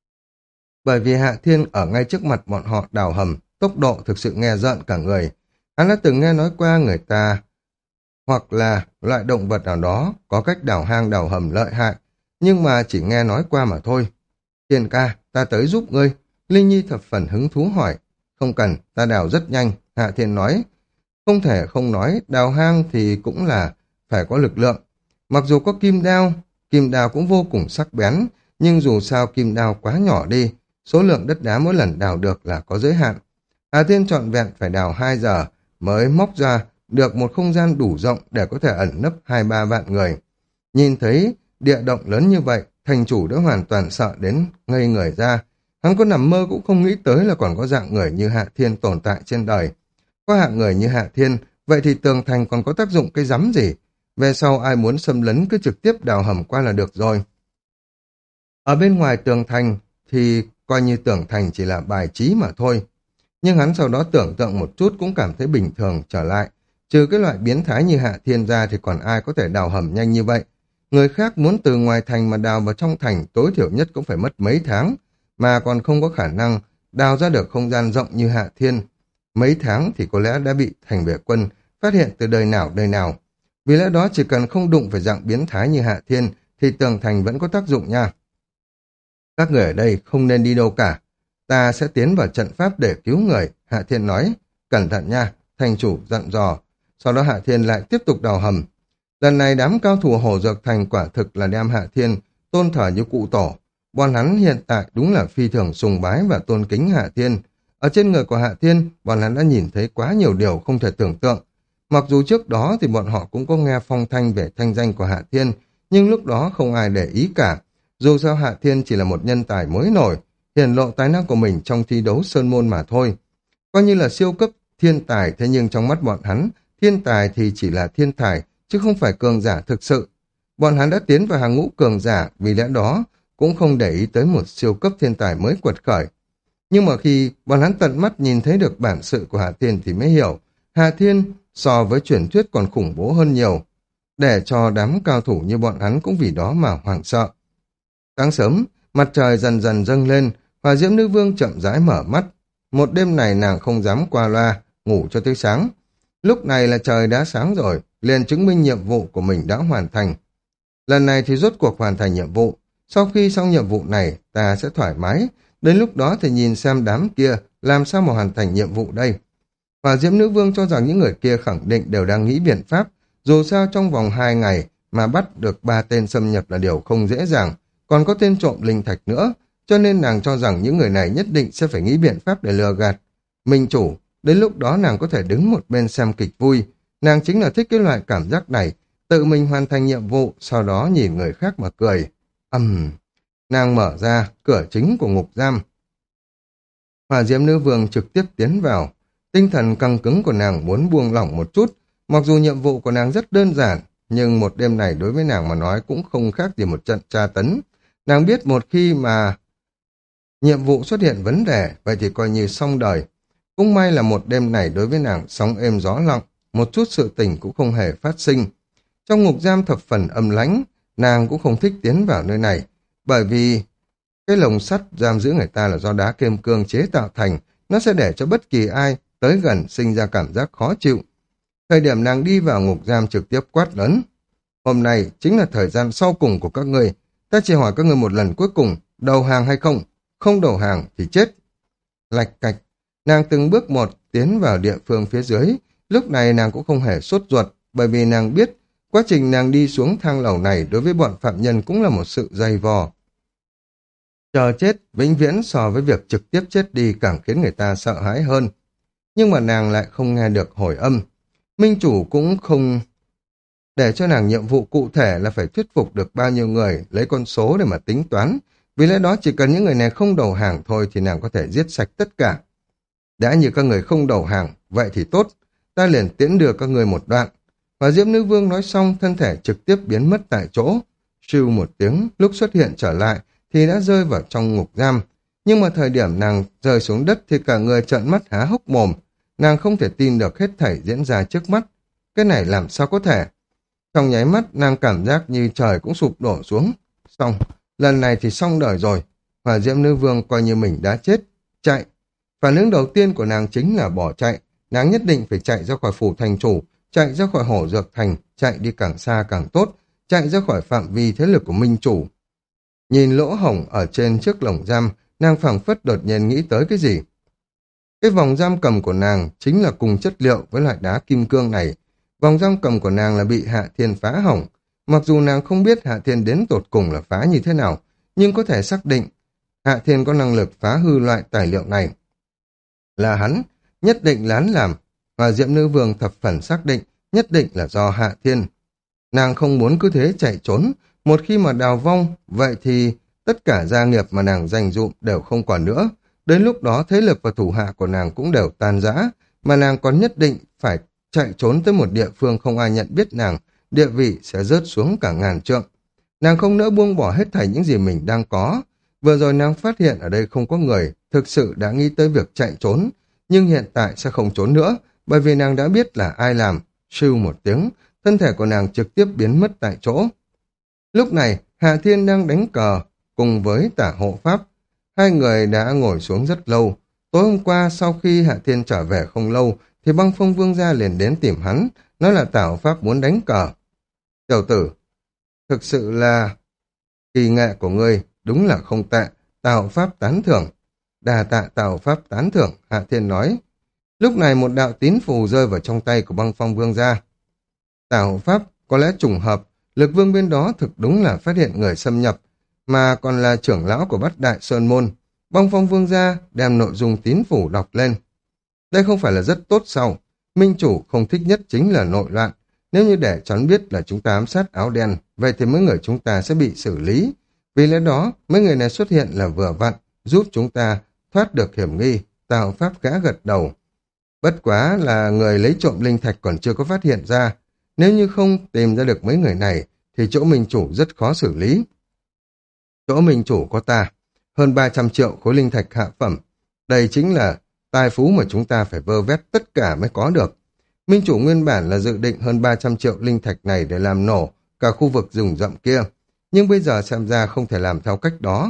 Bởi vì Hạ Thiên ở ngay trước mặt bọn họ đào hầm, tốc độ thực sự nghe rợn cả người. Hắn đã từng nghe nói qua người ta, hoặc là loại động vật nào đó có cách đào hang đào hầm lợi hại, nhưng mà chỉ nghe nói qua mà thôi. Thiên ca, ta tới giúp ngươi. Linh Nhi thập phần hứng thú hỏi. Không cần, ta đào rất nhanh. Hạ Thiên nói. Không thể không nói, đào hang thì cũng là phải có lực lượng. Mặc dù có kim đao, kim đao cũng vô cùng sắc bén, nhưng dù sao kim đao quá nhỏ đi, số lượng đất đá mỗi lần đào được là có giới hạn. Hạ Thiên trọn vẹn phải đào hai giờ mới móc ra được một không gian đủ rộng để có thể ẩn nấp hai ba vạn người. Nhìn thấy địa động lớn như vậy, thành chủ đã hoàn toàn sợ đến ngây người ra. Hắn có nằm mơ cũng không nghĩ tới là còn có dạng người như Hạ Thiên tồn tại trên đời. Có hạng người như Hạ Thiên, vậy thì tường thành còn có tác dụng cái rắm gì? Về sau ai muốn xâm lấn cứ trực tiếp đào hầm qua là được rồi. Ở bên ngoài tường thành thì coi như tường thành chỉ là bài trí mà thôi. Nhưng hắn sau đó tưởng tượng một chút cũng cảm thấy bình thường trở lại. Trừ cái loại biến thái như Hạ Thiên ra thì còn ai có thể đào hầm nhanh như vậy. Người khác muốn từ ngoài thành mà đào vào trong thành tối thiểu nhất cũng phải mất mấy tháng, mà còn không có khả năng đào ra được không gian rộng như Hạ Thiên. Mấy tháng thì có lẽ đã bị thành vệ quân phát hiện từ đời nào đời nào. Vì lẽ đó chỉ cần không đụng phải dạng biến thái như Hạ Thiên thì tường thành vẫn có tác dụng nha. Các người ở đây không nên đi đâu cả. Ta sẽ tiến vào trận pháp để cứu người, Hạ Thiên nói. Cẩn thận nha, thành chủ dặn dò. Sau đó Hạ Thiên lại tiếp tục đào hầm. Lần này đám cao thủ Hổ Dược Thành quả thực là đem Hạ Thiên tôn thờ như cụ tổ. Bọn hắn hiện tại đúng là phi thường sùng bái và tôn kính Hạ Thiên. Ở trên người của Hạ Thiên, bọn hắn đã nhìn thấy quá nhiều điều không thể tưởng tượng. Mặc dù trước đó thì bọn họ cũng có nghe phong thanh về thanh danh của Hạ Thiên, nhưng lúc đó không ai để ý cả. Dù sao Hạ Thiên chỉ là một nhân tài mới nổi, hiển lộ tài năng của mình trong thi đấu sơn môn mà thôi. Coi như là siêu cấp thiên tài, thế nhưng trong mắt bọn hắn, thiên tài thì chỉ là thiên tài, chứ không phải cường giả thực sự. Bọn hắn đã tiến vào hàng ngũ cường giả, vì lẽ đó cũng không để ý tới một siêu cấp thiên tài mới quật khởi. Nhưng mà khi bọn hắn tận mắt nhìn thấy được bản sự của Hạ Thiên thì mới hiểu, Hạ Thiên so với truyền thuyết còn khủng bố hơn nhiều, để cho đám cao thủ như bọn hắn cũng vì đó mà hoảng sợ. Sáng sớm, mặt trời dần dần dâng lên, Hỏa Diễm Nữ Vương chậm rãi mở mắt. Một đêm này nàng không dám qua loa, ngủ cho tới sáng. Lúc này là trời đã sáng rồi, liền chứng minh nhiệm vụ của mình đã hoàn thành. Lần này thì rốt cuộc hoàn thành nhiệm vụ. Sau khi xong nhiệm vụ này, ta sẽ thoải mái. Đến lúc đó thì nhìn xem đám kia làm sao mà hoàn thành nhiệm vụ đây. Hỏa Diễm Nữ Vương cho rằng những người kia khẳng định đều đang nghĩ biện pháp. Dù sao trong vòng hai ngày mà bắt được ba tên xâm nhập là điều không dễ dàng. Còn có tên trộm linh thạch nữa. Cho nên nàng cho rằng những người này nhất định sẽ phải nghĩ biện pháp để lừa gạt minh chủ. Đến lúc đó nàng có thể đứng một bên xem kịch vui. Nàng chính là thích cái loại cảm giác này. Tự mình hoàn thành nhiệm vụ, sau đó nhìn người khác mà cười. Ầm, uhm. Nàng mở ra cửa chính của ngục giam. Hỏa Diễm Nữ Vương trực tiếp tiến vào. Tinh thần căng cứng của nàng muốn buông lỏng một chút. Mặc dù nhiệm vụ của nàng rất đơn giản, nhưng một đêm này đối với nàng mà nói cũng không khác gì một trận tra tấn. Nàng biết một khi mà nhiệm vụ xuất hiện vấn đề, vậy thì coi như xong đời. Cũng may là một đêm này đối với nàng sóng êm gió lặng, một chút sự tình cũng không hề phát sinh. Trong ngục giam thập phần âm lãnh, nàng cũng không thích tiến vào nơi này, bởi vì cái lồng sắt giam giữ người ta là do đá kim cương chế tạo thành, nó sẽ để cho bất kỳ ai tới gần sinh ra cảm giác khó chịu. Thời điểm nàng đi vào ngục giam trực tiếp quát lớn. Hôm nay chính là thời gian sau cùng của các ngươi, ta chỉ hỏi các ngươi một lần cuối cùng, đầu hàng hay không? Không đầu hàng thì chết. Lạch cạch, nàng từng bước một tiến vào địa phương phía dưới, lúc này nàng cũng không hề sốt ruột, bởi vì nàng biết quá trình nàng đi xuống thang lầu này đối với bọn phạm nhân cũng là một sự dày vò. Chờ chết vĩnh viễn so với việc trực tiếp chết đi càng khiến người ta sợ hãi hơn. Nhưng mà nàng lại không nghe được hồi âm. Minh chủ cũng không để cho nàng nhiệm vụ cụ thể là phải thuyết phục được bao nhiêu người, lấy con số để mà tính toán. Vì lẽ đó chỉ cần những người này không đầu hàng thôi thì nàng có thể giết sạch tất cả. Đã như các người không đầu hàng, vậy thì tốt, ta liền tiễn đưa các người một đoạn. Và Diễm Nữ Vương nói xong, thân thể trực tiếp biến mất tại chỗ. Siêu một tiếng, lúc xuất hiện trở lại thì đã rơi vào trong ngục giam. Nhưng mà thời điểm nàng rơi xuống đất thì cả người trợn mắt há hốc mồm. Nàng không thể tin được hết thảy diễn ra trước mắt. Cái này làm sao có thể? Trong nháy mắt nàng cảm giác như trời cũng sụp đổ xuống. Xong, lần này thì xong đời rồi. Hỏa Diễm Nữ Vương coi như mình đã chết. Chạy. Phản ứng đầu tiên của nàng chính là bỏ chạy. Nàng nhất định phải chạy ra khỏi phủ thành chủ, chạy ra khỏi Hổ Dược Thành, chạy đi càng xa càng tốt, chạy ra khỏi phạm vi thế lực của minh chủ. Nhìn lỗ hổng ở trên chiếc lồng giam, nàng phảng phất đột nhiên nghĩ tới cái gì. Cái vòng giam cầm của nàng chính là cùng chất liệu với loại đá kim cương này. Vòng giam cầm của nàng là bị Hạ Thiên phá hỏng. Mặc dù nàng không biết Hạ Thiên đến tột cùng là phá như thế nào, nhưng có thể xác định Hạ Thiên có năng lực phá hư loại tài liệu này. Là hắn, nhất định là hắn làm. Và Diễm Nữ Vương thập phần xác định, nhất định là do Hạ Thiên. Nàng không muốn cứ thế chạy trốn, một khi mà đào vong, vậy thì tất cả gia nghiệp mà nàng dành dụm đều không còn nữa. Đến lúc đó thế lực và thủ hạ của nàng cũng đều tan rã, mà nàng còn nhất định phải chạy trốn tới một địa phương không ai nhận biết nàng, địa vị sẽ rớt xuống cả ngàn trượng. Nàng không nỡ buông bỏ hết thảy những gì mình đang có. Vừa rồi nàng phát hiện ở đây không có người, thực sự đã nghĩ tới việc chạy trốn, nhưng hiện tại sẽ không trốn nữa, bởi vì nàng đã biết là ai làm. Sưu một tiếng, thân thể của nàng trực tiếp biến mất tại chỗ. Lúc này, Hạ Thiên đang đánh cờ cùng với Tả Hộ Pháp. Hai người đã ngồi xuống rất lâu. Tối hôm qua sau khi Hạ Thiên trở về không lâu thì Băng Phong Vương gia liền đến tìm hắn, nói là Tả Hộ Pháp muốn đánh cờ. Tiểu tử, thực sự là kỳ nghệ của ngươi đúng là không tệ. Tả Hộ Pháp tán thưởng. Đà tạ Tả Hộ Pháp tán thưởng, Hạ Thiên nói. Lúc này một đạo tín phù rơi vào trong tay của Băng Phong Vương gia. Tả Hộ Pháp có lẽ trùng hợp, Lực Vương bên đó thực đúng là phát hiện người xâm nhập, mà còn là trưởng lão của Bát Đại Sơn Môn. Băng Phong Vương gia đem nội dung tín phủ đọc lên. Đây không phải là rất tốt sao? Minh chủ không thích nhất chính là nội loạn. Nếu như để choán biết là chúng ta ám sát áo đen, vậy thì mấy người chúng ta sẽ bị xử lý. Vì lẽ đó, mấy người này xuất hiện là vừa vặn, giúp chúng ta thoát được hiểm nghi. Tào Pháp gã gật đầu. Bất quá là người lấy trộm linh thạch còn chưa có phát hiện ra. Nếu như không tìm ra được mấy người này, thì chỗ Minh chủ rất khó xử lý. Chỗ Minh chủ có ta, hơn ba trăm triệu khối linh thạch hạ phẩm. Đây chính là tài phú mà chúng ta phải vơ vét tất cả mới có được. Minh chủ nguyên bản là dự định hơn ba trăm triệu linh thạch này để làm nổ cả khu vực rừng rậm kia. Nhưng bây giờ xem ra không thể làm theo cách đó.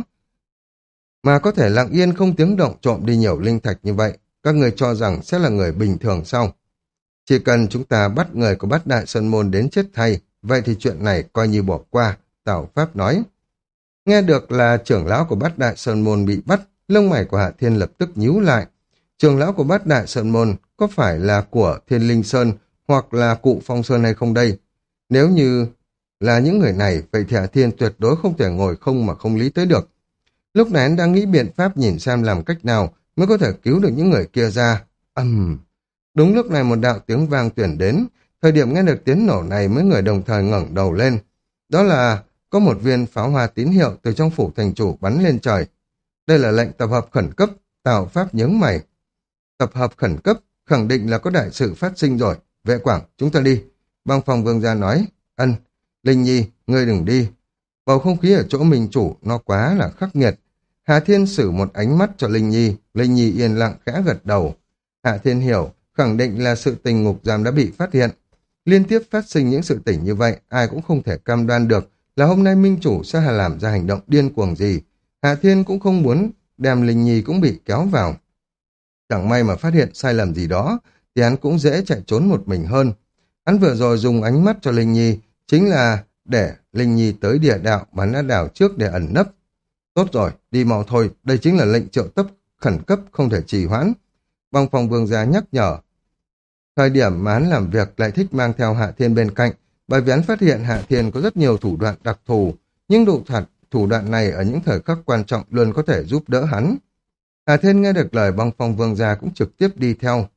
Mà có thể lặng yên không tiếng động trộm đi nhiều linh thạch như vậy. Các người cho rằng sẽ là người bình thường sao? Chỉ cần chúng ta bắt người của Bát Đại Sơn Môn đến chết thay, vậy thì chuyện này coi như bỏ qua, Tào Pháp nói. Nghe được là trưởng lão của Bát Đại Sơn Môn bị bắt, lông mày của Hạ Thiên lập tức nhíu lại. Trưởng lão của Bát Đại Sơn Môn có phải là của Thiên Linh Sơn hoặc là cụ Phong Sơn hay không đây? Nếu như là những người này, vậy thì Hạ Thiên tuyệt đối không thể ngồi không mà không lý tới được. Lúc này anh đang nghĩ biện pháp nhìn xem làm cách nào mới có thể cứu được những người kia ra. Ầm. Uhm. Đúng lúc này một đạo tiếng vang truyền đến. Thời điểm nghe được tiếng nổ này, mấy người đồng thời ngẩng đầu lên. Đó là có một viên pháo hoa tín hiệu từ trong phủ thành chủ bắn lên trời. Đây là lệnh tập hợp khẩn cấp. Tào Pháp nhướng mày. Tập hợp khẩn cấp, khẳng định là có đại sự phát sinh rồi. Vệ Quảng, chúng ta đi. Băng Phong Vương gia nói. Ân, Linh Nhi, ngươi đừng đi. Bầu không khí ở chỗ Minh chủ nó quá là khắc nghiệt. Hạ Thiên sử một ánh mắt cho Linh Nhi. Linh Nhi yên lặng khẽ gật đầu. Hạ Thiên hiểu, khẳng định là sự tình ngục giam đã bị phát hiện. Liên tiếp phát sinh những sự tình như vậy, ai cũng không thể cam đoan được là hôm nay Minh chủ sẽ làm ra hành động điên cuồng gì. Hạ Thiên cũng không muốn đem Linh Nhi cũng bị kéo vào. Chẳng may mà phát hiện sai lầm gì đó, thì hắn cũng dễ chạy trốn một mình hơn. Hắn vừa rồi dùng ánh mắt cho Linh Nhi, chính là để Linh Nhi tới địa đạo bắn đã đảo trước để ẩn nấp. Tốt rồi, đi mau thôi, đây chính là lệnh triệu tập khẩn cấp không thể trì hoãn. Băng Phong Vương gia nhắc nhở. Thời điểm mà hắn làm việc lại thích mang theo Hạ Thiên bên cạnh, bởi vì hắn phát hiện Hạ Thiên có rất nhiều thủ đoạn đặc thù, nhưng đủ thật, thủ đoạn này ở những thời khắc quan trọng luôn có thể giúp đỡ hắn. Hạ Thiên nghe được lời Băng Phong Vương gia cũng trực tiếp đi theo.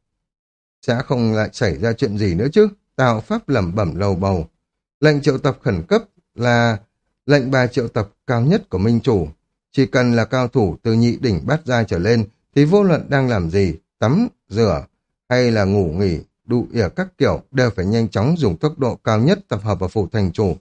Sẽ không lại xảy ra chuyện gì nữa chứ? Tào Pháp lẩm bẩm lầu bầu. Lệnh triệu tập khẩn cấp là lệnh bài triệu tập cao nhất của Minh chủ. Chỉ cần là cao thủ từ nhị đỉnh bát giai trở lên thì vô luận đang làm gì, tắm, rửa hay là ngủ nghỉ, đụ ỉa các kiểu đều phải nhanh chóng dùng tốc độ cao nhất tập hợp vào phủ thành chủ.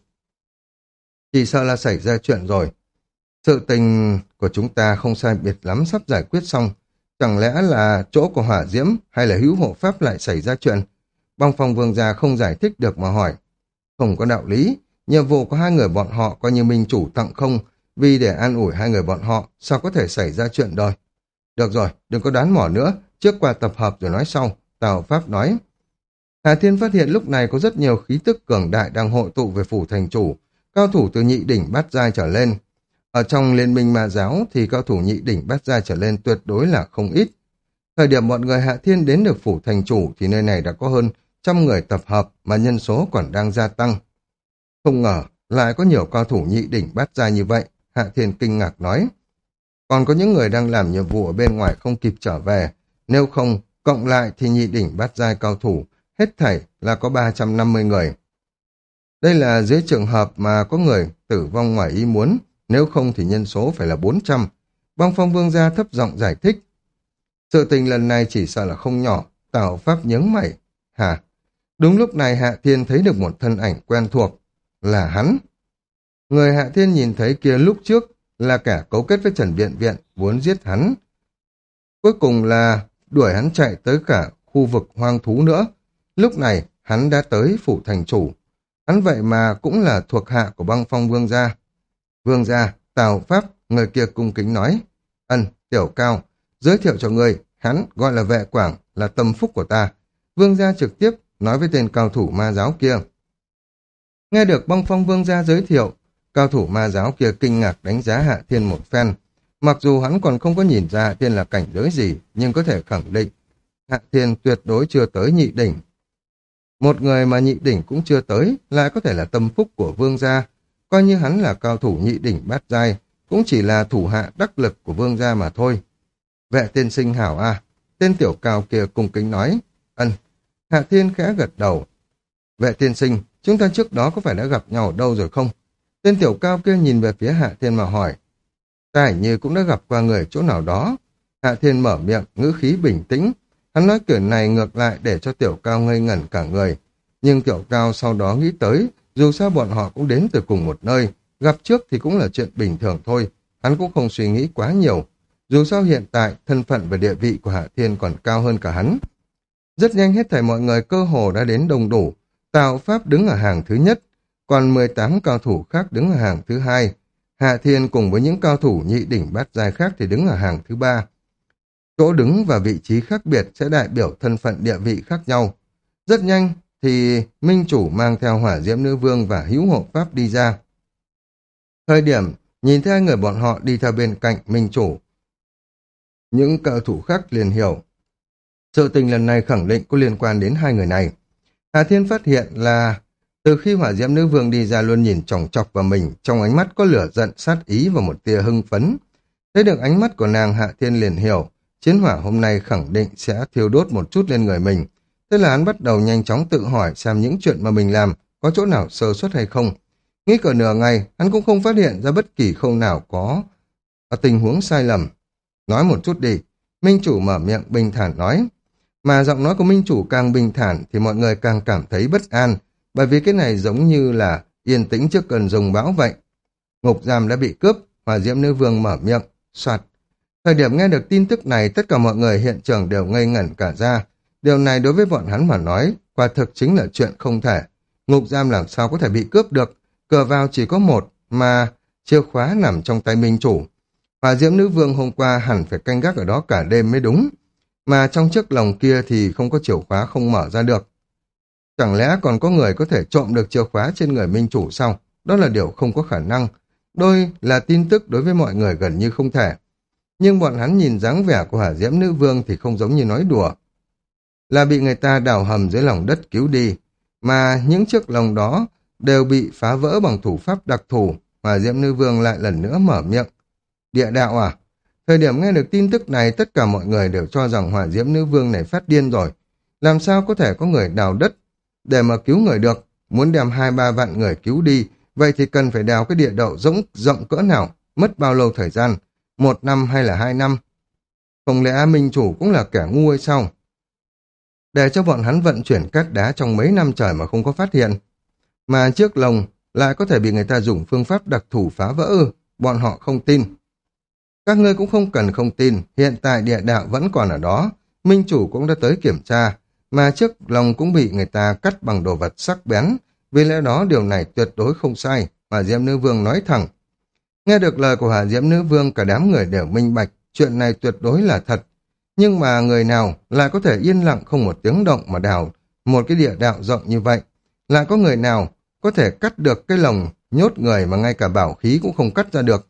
Chỉ sợ là xảy ra chuyện rồi. Sự tình của chúng ta không sai biệt lắm sắp giải quyết xong. Chẳng lẽ là chỗ của hỏa diễm hay là hữu hộ pháp lại xảy ra chuyện? Băng Phong Vương gia không giải thích được mà hỏi. Không có đạo lý, nhiệm vụ của hai người bọn họ coi như Minh chủ tặng không, vì để an ủi hai người bọn họ, sao có thể xảy ra chuyện rồi? Được rồi, đừng có đoán mò nữa, trước qua tập hợp rồi nói sau, Tào Pháp nói. Hà Thiên phát hiện lúc này có rất nhiều khí tức cường đại đang hội tụ về phủ thành chủ, cao thủ từ nhị đỉnh bát giai trở lên. Ở trong liên minh ma giáo thì cao thủ nhị đỉnh bát giai trở lên tuyệt đối là không ít. Thời điểm bọn người Hạ Thiên đến được phủ thành chủ thì nơi này đã có hơn trăm người tập hợp mà nhân số còn đang gia tăng. Không ngờ lại có nhiều cao thủ nhị đỉnh bát giai như vậy, Hạ Thiên kinh ngạc nói. Còn có những người đang làm nhiệm vụ ở bên ngoài không kịp trở về, nếu không cộng lại thì nhị đỉnh bát giai cao thủ hết thảy là có ba trăm năm mươi người. Đây là dưới trường hợp mà có người tử vong ngoài ý muốn, nếu không thì nhân số phải là bốn trăm. Băng Phong Vương gia thấp giọng giải thích. Sự tình lần này chỉ sợ là không nhỏ, Tào Pháp nhướng mày. Hả? Đúng lúc này Hạ Thiên thấy được một thân ảnh quen thuộc, là hắn. Người Hạ Thiên nhìn thấy kia lúc trước là kẻ cấu kết với Trần Viện Viện, muốn giết hắn. Cuối cùng là đuổi hắn chạy tới cả khu vực hoang thú nữa. Lúc này hắn đã tới phủ thành chủ. Hắn vậy mà cũng là thuộc hạ của Băng Phong Vương gia. Vương gia, Tào Pháp, người kia cung kính nói. Ân, Tiểu Cao, giới thiệu cho người, hắn gọi là Vệ Quảng, là tâm phúc của ta. Vương gia trực tiếp nói với tên cao thủ ma giáo kia. Nghe được Băng Phong Vương gia giới thiệu, cao thủ ma giáo kia kinh ngạc đánh giá Hạ Thiên một phen. Mặc dù hắn còn không có nhìn ra Hạ Thiên là cảnh giới gì, nhưng có thể khẳng định Hạ Thiên tuyệt đối chưa tới nhị đỉnh. Một người mà nhị đỉnh cũng chưa tới, lại có thể là tâm phúc của vương gia. Coi như hắn là cao thủ nhị đỉnh bát giai, cũng chỉ là thủ hạ đắc lực của vương gia mà thôi. Vệ tiên sinh hảo a, tên tiểu cao kia cung kính nói. Ân. Hạ Thiên khẽ gật đầu. Vệ tiên sinh, chúng ta trước đó có phải đã gặp nhau ở đâu rồi không? Tên tiểu cao kia nhìn về phía Hạ Thiên mà hỏi. Ta hình như cũng đã gặp qua người chỗ nào đó. Hạ Thiên mở miệng, ngữ khí bình tĩnh. Hắn nói kiểu này ngược lại để cho tiểu cao ngây ngẩn cả người. Nhưng tiểu cao sau đó nghĩ tới, dù sao bọn họ cũng đến từ cùng một nơi, gặp trước thì cũng là chuyện bình thường thôi. Hắn cũng không suy nghĩ quá nhiều. Dù sao hiện tại, thân phận và địa vị của Hạ Thiên còn cao hơn cả hắn. Rất nhanh hết thảy mọi người cơ hồ đã đến đông đủ. Tào Pháp đứng ở hàng thứ nhất, còn mười tám cao thủ khác đứng ở hàng thứ hai. Hạ Thiên cùng với những cao thủ nhị đỉnh bát giai khác thì đứng ở hàng thứ ba. Chỗ đứng và vị trí khác biệt sẽ đại biểu thân phận địa vị khác nhau. Rất nhanh thì Minh Chủ mang theo Hỏa Diễm Nữ Vương và Hữu Hộ Pháp đi ra. Thời điểm nhìn thấy hai người bọn họ đi theo bên cạnh Minh Chủ, những cao thủ khác liền hiểu. Sự tình lần này khẳng định có liên quan đến hai người này. Hà Thiên phát hiện là từ khi Hỏa Diễm Nữ Vương đi ra luôn nhìn chòng chọc vào mình, trong ánh mắt có lửa giận, sát ý và một tia hưng phấn. Thấy được ánh mắt của nàng, Hạ Thiên liền hiểu, chiến hỏa hôm nay khẳng định sẽ thiêu đốt một chút lên người mình. Thế là hắn bắt đầu nhanh chóng tự hỏi xem những chuyện mà mình làm có chỗ nào sơ suất hay không. Nghĩ cỡ nửa ngày, hắn cũng không phát hiện ra bất kỳ khâu nào có tình huống sai lầm. Nói một chút đi, Minh Chủ mở miệng bình thản nói. Mà giọng nói của Minh Chủ càng bình thản thì mọi người càng cảm thấy bất an, bởi vì cái này giống như là yên tĩnh trước cơn rồng bão vậy. Ngục giam đã bị cướp, Hỏa Diễm Nữ Vương mở miệng, soạt. Thời điểm nghe được tin tức này, tất cả mọi người hiện trường đều ngây ngẩn cả ra. Điều này đối với bọn hắn mà nói, quả thực chính là chuyện không thể. Ngục giam làm sao có thể bị cướp được, cửa vào chỉ có một, mà chìa khóa nằm trong tay Minh Chủ. Hỏa Diễm Nữ Vương hôm qua hẳn phải canh gác ở đó cả đêm mới đúng. Mà trong chiếc lồng kia thì không có chìa khóa, không mở ra được. Chẳng lẽ còn có người có thể trộm được chìa khóa trên người Minh Chủ sao? Đó là điều không có khả năng. Đôi là tin tức đối với mọi người gần như không thể. Nhưng bọn hắn nhìn dáng vẻ của Hỏa Diễm Nữ Vương thì không giống như nói đùa. Là bị người ta đào hầm dưới lòng đất cứu đi. Mà những chiếc lồng đó đều bị phá vỡ bằng thủ pháp đặc thù. Hỏa Diễm Nữ Vương lại lần nữa mở miệng. Địa đạo à? Thời điểm nghe được tin tức này, tất cả mọi người đều cho rằng Hỏa Diễm Nữ Vương này phát điên rồi. Làm sao có thể có người đào đất để mà cứu người được? Muốn đem hai ba vạn người cứu đi, vậy thì cần phải đào cái địa đạo rỗng rộng cỡ nào? Mất bao lâu thời gian? Một năm hay là hai năm? Không lẽ Minh Chủ cũng là kẻ ngu hay sao? Để cho bọn hắn vận chuyển cát đá trong mấy năm trời mà không có phát hiện. Mà chiếc lồng lại có thể bị người ta dùng phương pháp đặc thù phá vỡ ư? Bọn họ không tin. Các ngươi cũng không cần không tin, hiện tại địa đạo vẫn còn ở đó. Minh Chủ cũng đã tới kiểm tra, mà chiếc lồng cũng bị người ta cắt bằng đồ vật sắc bén. Vì lẽ đó điều này tuyệt đối không sai, Hỏa Diễm Nữ Vương nói thẳng. Nghe được lời của Hỏa Diễm Nữ Vương, cả đám người đều minh bạch, chuyện này tuyệt đối là thật. Nhưng mà người nào lại có thể yên lặng không một tiếng động mà đào một cái địa đạo rộng như vậy? Lại có người nào có thể cắt được cái lồng nhốt người mà ngay cả bảo khí cũng không cắt ra được?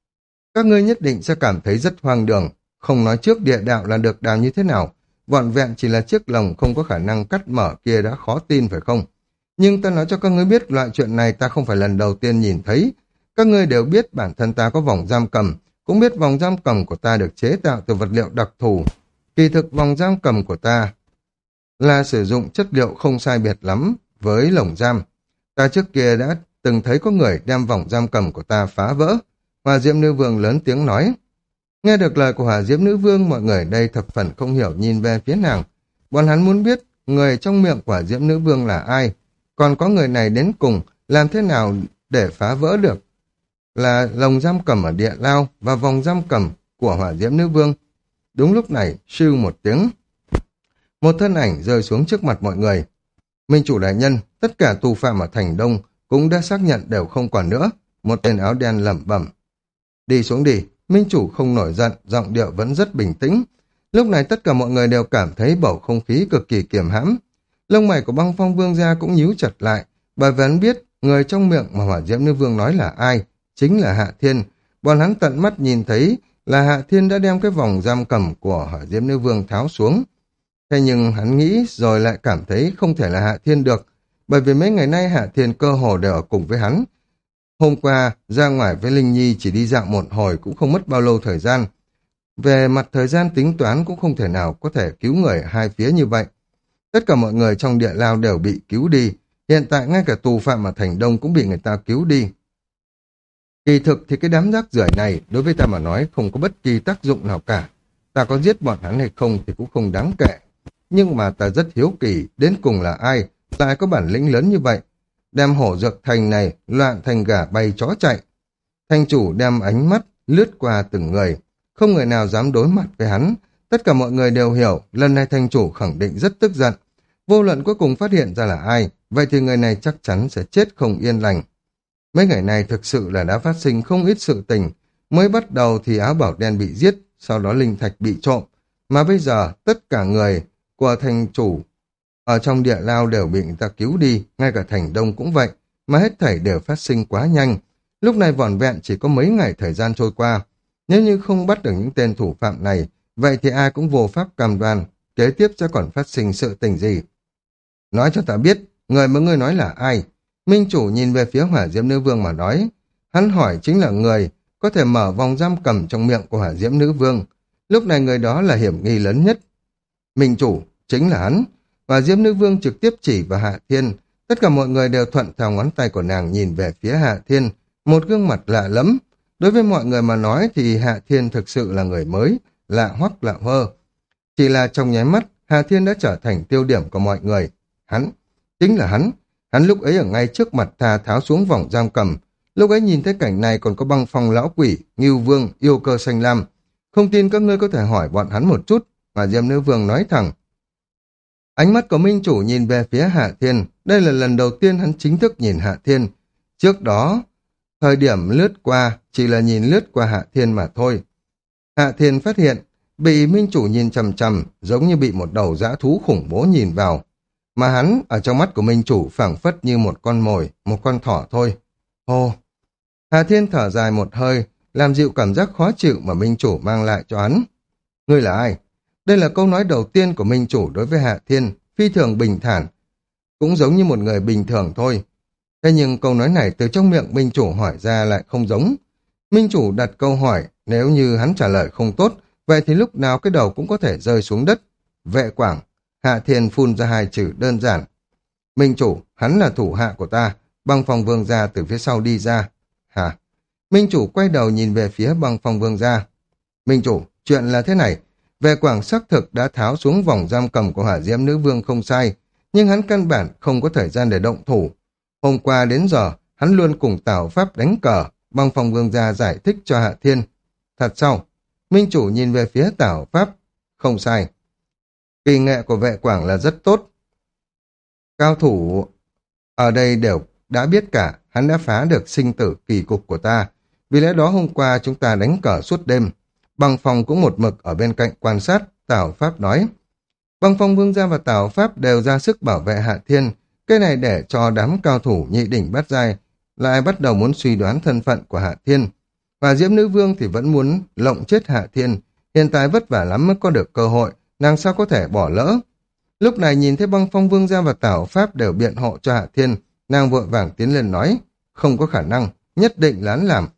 Các ngươi nhất định sẽ cảm thấy rất hoang đường, không nói trước địa đạo là được đào như thế nào, vỏn vẹn chỉ là chiếc lồng không có khả năng cắt mở kia đã khó tin phải không? Nhưng ta nói cho các ngươi biết loại chuyện này ta không phải lần đầu tiên nhìn thấy. Các ngươi đều biết bản thân ta có vòng giam cầm, cũng biết vòng giam cầm của ta được chế tạo từ vật liệu đặc thù. Kỳ thực vòng giam cầm của ta là sử dụng chất liệu không sai biệt lắm với lồng giam. Ta trước kia đã từng thấy có người đem vòng giam cầm của ta phá vỡ. Hỏa Diễm Nữ Vương lớn tiếng nói. Nghe được lời của Hỏa Diễm Nữ Vương, mọi người đây thập phần không hiểu nhìn về phía nàng. Bọn hắn muốn biết người trong miệng của Hỏa Diễm Nữ Vương là ai, còn có người này đến cùng làm thế nào để phá vỡ được là lồng giam cầm ở địa lao và vòng giam cầm của Hỏa Diễm Nữ Vương. Đúng lúc này, sư một tiếng, một thân ảnh rơi xuống trước mặt mọi người. Minh Chủ đại nhân, tất cả tù phạm ở thành Đông cũng đã xác nhận đều không còn nữa. Một tên áo đen lẩm bẩm. Đi xuống đi. Minh Chủ không nổi giận, giọng điệu vẫn rất bình tĩnh. Lúc này tất cả mọi người đều cảm thấy bầu không khí cực kỳ kiềm hãm. Lông mày của Băng Phong Vương gia cũng nhíu chặt lại, bởi vì hắn biết người trong miệng mà Hỏa Diễm Nữ Vương nói là ai, chính là Hạ Thiên. Bọn hắn tận mắt nhìn thấy là Hạ Thiên đã đem cái vòng giam cầm của Hỏa Diễm Nữ Vương tháo xuống. Thế nhưng hắn nghĩ rồi lại cảm thấy không thể là Hạ Thiên được, bởi vì mấy ngày nay Hạ Thiên cơ hồ đều ở cùng với hắn. Hôm qua, ra ngoài với Linh Nhi chỉ đi dạo một hồi cũng không mất bao lâu thời gian. Về mặt thời gian tính toán cũng không thể nào có thể cứu người hai phía như vậy. Tất cả mọi người trong địa lao đều bị cứu đi. Hiện tại ngay cả tù phạm ở Thành Đông cũng bị người ta cứu đi. Kỳ thực thì cái đám rác rưởi này đối với ta mà nói không có bất kỳ tác dụng nào cả. Ta có giết bọn hắn hay không thì cũng không đáng kể. Nhưng mà ta rất hiếu kỳ đến cùng là ai lại có bản lĩnh lớn như vậy. Đem hổ dược thành này loạn thành gà bay chó chạy. Thành chủ đem ánh mắt lướt qua từng người. Không người nào dám đối mặt với hắn. Tất cả mọi người đều hiểu lần này thành chủ khẳng định rất tức giận. Vô luận cuối cùng phát hiện ra là ai, vậy thì người này chắc chắn sẽ chết không yên lành. Mấy ngày này thực sự là đã phát sinh không ít sự tình. Mới bắt đầu thì áo bảo đen bị giết, sau đó linh thạch bị trộm. Mà bây giờ tất cả người của thành chủ ở trong địa lao đều bị người ta cứu đi, ngay cả thành đông cũng vậy, mà hết thảy đều phát sinh quá nhanh. Lúc này vỏn vẹn chỉ có mấy ngày thời gian trôi qua. Nếu như không bắt được những tên thủ phạm này, vậy thì ai cũng vô pháp cam đoan, kế tiếp sẽ còn phát sinh sự tình gì. Nói cho ta biết, người mà ngươi nói là ai? Minh chủ nhìn về phía Hỏa Diễm Nữ Vương mà nói. Hắn hỏi chính là người có thể mở vòng giam cầm trong miệng của Hỏa Diễm Nữ Vương. Lúc này người đó là hiểm nghi lớn nhất. Minh chủ, chính là hắn. Hỏa Diễm Nữ Vương trực tiếp chỉ vào Hạ Thiên. Tất cả mọi người đều thuận theo ngón tay của nàng nhìn về phía Hạ Thiên. Một gương mặt lạ lẫm. Đối với mọi người mà nói thì Hạ Thiên thực sự là người mới, lạ hoắc lạ hơ. Chỉ là trong nháy mắt, Hạ Thiên đã trở thành tiêu điểm của mọi người. Hắn, chính là hắn. Hắn lúc ấy ở ngay trước mặt thà tháo xuống vòng giam cầm. Lúc ấy nhìn thấy cảnh này còn có Băng Phong lão quỷ, Ngưu Vương, yêu cơ xanh lam. Không tin các ngươi có thể hỏi bọn hắn một chút, mà Diêm Nữ Vương nói thẳng. Ánh mắt của Minh chủ nhìn về phía Hạ Thiên. Đây là lần đầu tiên hắn chính thức nhìn Hạ Thiên. Trước đó, thời điểm lướt qua, chỉ là nhìn lướt qua Hạ Thiên mà thôi. Hạ Thiên phát hiện, bị Minh chủ nhìn chằm chằm, giống như bị một đầu dã thú khủng bố nhìn vào. Mà hắn, ở trong mắt của Minh chủ phảng phất như một con mồi, một con thỏ thôi. Hô! Hạ Thiên thở dài một hơi, làm dịu cảm giác khó chịu mà Minh chủ mang lại cho hắn. Ngươi là ai? Đây là câu nói đầu tiên của Minh chủ đối với Hạ Thiên, phi thường bình thản. Cũng giống như một người bình thường thôi. Thế nhưng câu nói này từ trong miệng Minh chủ hỏi ra lại không giống. Minh chủ đặt câu hỏi, nếu như hắn trả lời không tốt, vậy thì lúc nào cái đầu cũng có thể rơi xuống đất. Vệ Quảng. Hạ Thiên phun ra hai chữ đơn giản. Minh chủ, hắn là thủ hạ của ta. Băng Phong Vương gia từ phía sau đi ra. Hả? Minh chủ quay đầu nhìn về phía Băng Phong Vương gia. Minh chủ, chuyện là thế này. Vệ Quảng xác thực đã tháo xuống vòng giam cầm của Hỏa Diễm Nữ Vương không sai, nhưng hắn căn bản không có thời gian để động thủ. Hôm qua đến giờ, hắn luôn cùng Tào Pháp đánh cờ. Băng Phong Vương gia giải thích cho Hạ Thiên. Thật sao? Minh chủ nhìn về phía Tào Pháp. Không sai. Kỳ nghệ của Vệ Quảng là rất tốt. Cao thủ ở đây đều đã biết cả, hắn đã phá được sinh tử kỳ cục của ta. Vì lẽ đó hôm qua chúng ta đánh cờ suốt đêm. Băng Phong cũng một mực ở bên cạnh quan sát, Tào Pháp nói. Băng Phong Vương gia và Tào Pháp đều ra sức bảo vệ Hạ Thiên. Cái này để cho đám cao thủ nhị đỉnh bát giai lại bắt đầu muốn suy đoán thân phận của Hạ Thiên. Và Diễm Nữ Vương thì vẫn muốn lộng chết Hạ Thiên. Hiện tại vất vả lắm mới có được cơ hội, nàng sao có thể bỏ lỡ. Lúc này nhìn thấy Băng Phong Vương gia và Tào Pháp đều biện hộ cho Hạ Thiên, nàng vội vàng tiến lên nói, không có khả năng, nhất định là hắn làm.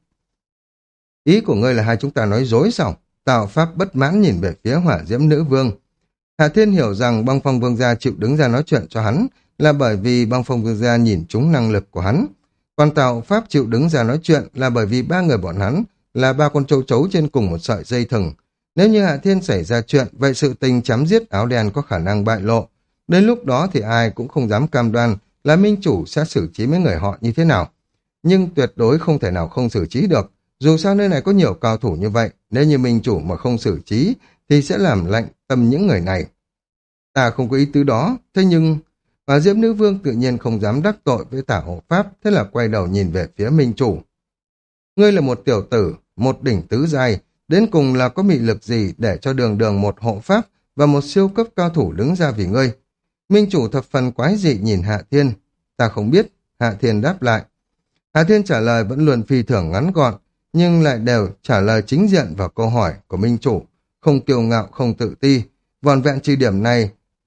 Ý của ngươi là hai chúng ta nói dối sao? Tào Pháp bất mãn nhìn về phía Hỏa Diễm Nữ Vương. Hạ Thiên hiểu rằng Băng Phong Vương gia chịu đứng ra nói chuyện cho hắn là bởi vì Băng Phong Vương gia nhìn trúng năng lực của hắn. Còn Tào Pháp chịu đứng ra nói chuyện là bởi vì ba người bọn hắn là ba con châu chấu trên cùng một sợi dây thừng. Nếu như Hạ Thiên xảy ra chuyện, vậy sự tình chém giết áo đen có khả năng bại lộ. Đến lúc đó thì ai cũng không dám cam đoan là minh chủ sẽ xử trí mấy người họ như thế nào. Nhưng tuyệt đối không thể nào không xử trí được. Dù sao nơi này có nhiều cao thủ như vậy, nếu như minh chủ mà không xử trí thì sẽ làm lạnh tâm những người này. Ta không có ý tứ đó, thế nhưng... Và Diễm Nữ Vương tự nhiên không dám đắc tội với Tả Hộ Pháp, thế là quay đầu nhìn về phía minh chủ. Ngươi là một tiểu tử, một đỉnh tứ giai, đến cùng là có mị lực gì để cho đường đường một hộ pháp và một siêu cấp cao thủ đứng ra vì ngươi? Minh chủ thập phần quái dị nhìn Hạ Thiên. Ta không biết, Hạ Thiên đáp lại. Hạ Thiên trả lời vẫn luôn phi thường ngắn gọn, nhưng lại đều trả lời chính diện vào câu hỏi của minh chủ, không kiêu ngạo, không tự ti. Vòn vẹn chỉ điểm này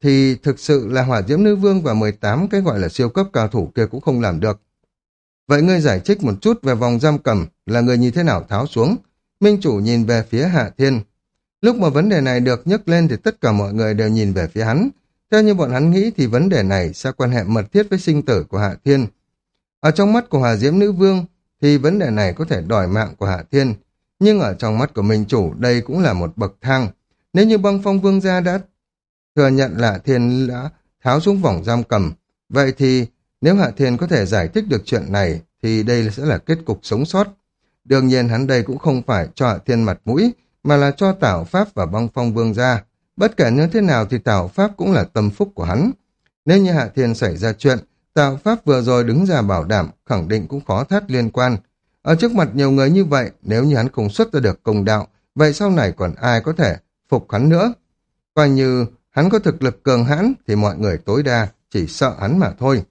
thì thực sự là Hỏa Diễm Nữ Vương và mười tám cái gọi là siêu cấp cao thủ kia cũng không làm được. Vậy ngươi giải thích một chút về vòng giam cầm là người như thế nào tháo xuống? Minh chủ nhìn về phía Hạ Thiên. Lúc mà vấn đề này được nhắc lên thì tất cả mọi người đều nhìn về phía hắn. Theo như bọn hắn nghĩ thì vấn đề này sẽ quan hệ mật thiết với sinh tử của Hạ Thiên. Ở trong mắt của Hỏa Diễm Nữ Vương thì vấn đề này có thể đòi mạng của Hạ Thiên. Nhưng ở trong mắt của Minh chủ đây cũng là một bậc thang. Nếu như Băng Phong Vương gia đã thừa nhận là Hạ Thiên đã tháo xuống vòng giam cầm, vậy thì nếu Hạ Thiên có thể giải thích được chuyện này thì đây sẽ là kết cục sống sót. Đương nhiên hắn đây cũng không phải cho Hạ Thiên mặt mũi, mà là cho Tảo Pháp và Băng Phong Vương gia. Bất kể như thế nào thì Tảo Pháp cũng là tâm phúc của hắn. Nếu như Hạ Thiên xảy ra chuyện, Tảo Pháp vừa rồi đứng ra bảo đảm, khẳng định cũng khó thoát liên quan. Ở trước mặt nhiều người như vậy, nếu như hắn không xuất ra được công đạo, vậy sau này còn ai có thể phục hắn nữa? Coi như hắn có thực lực cường hãn thì mọi người tối đa chỉ sợ hắn mà thôi.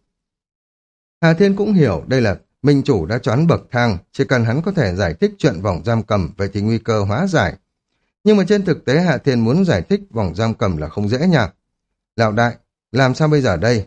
Hà Thiên cũng hiểu đây là Minh chủ đã cho hắn bậc thang, chỉ cần hắn có thể giải thích chuyện vòng giam cầm vậy thì nguy cơ hóa giải. Nhưng mà trên thực tế Hạ Thiên muốn giải thích vòng giam cầm là không dễ nha. Lão đại, làm sao bây giờ đây?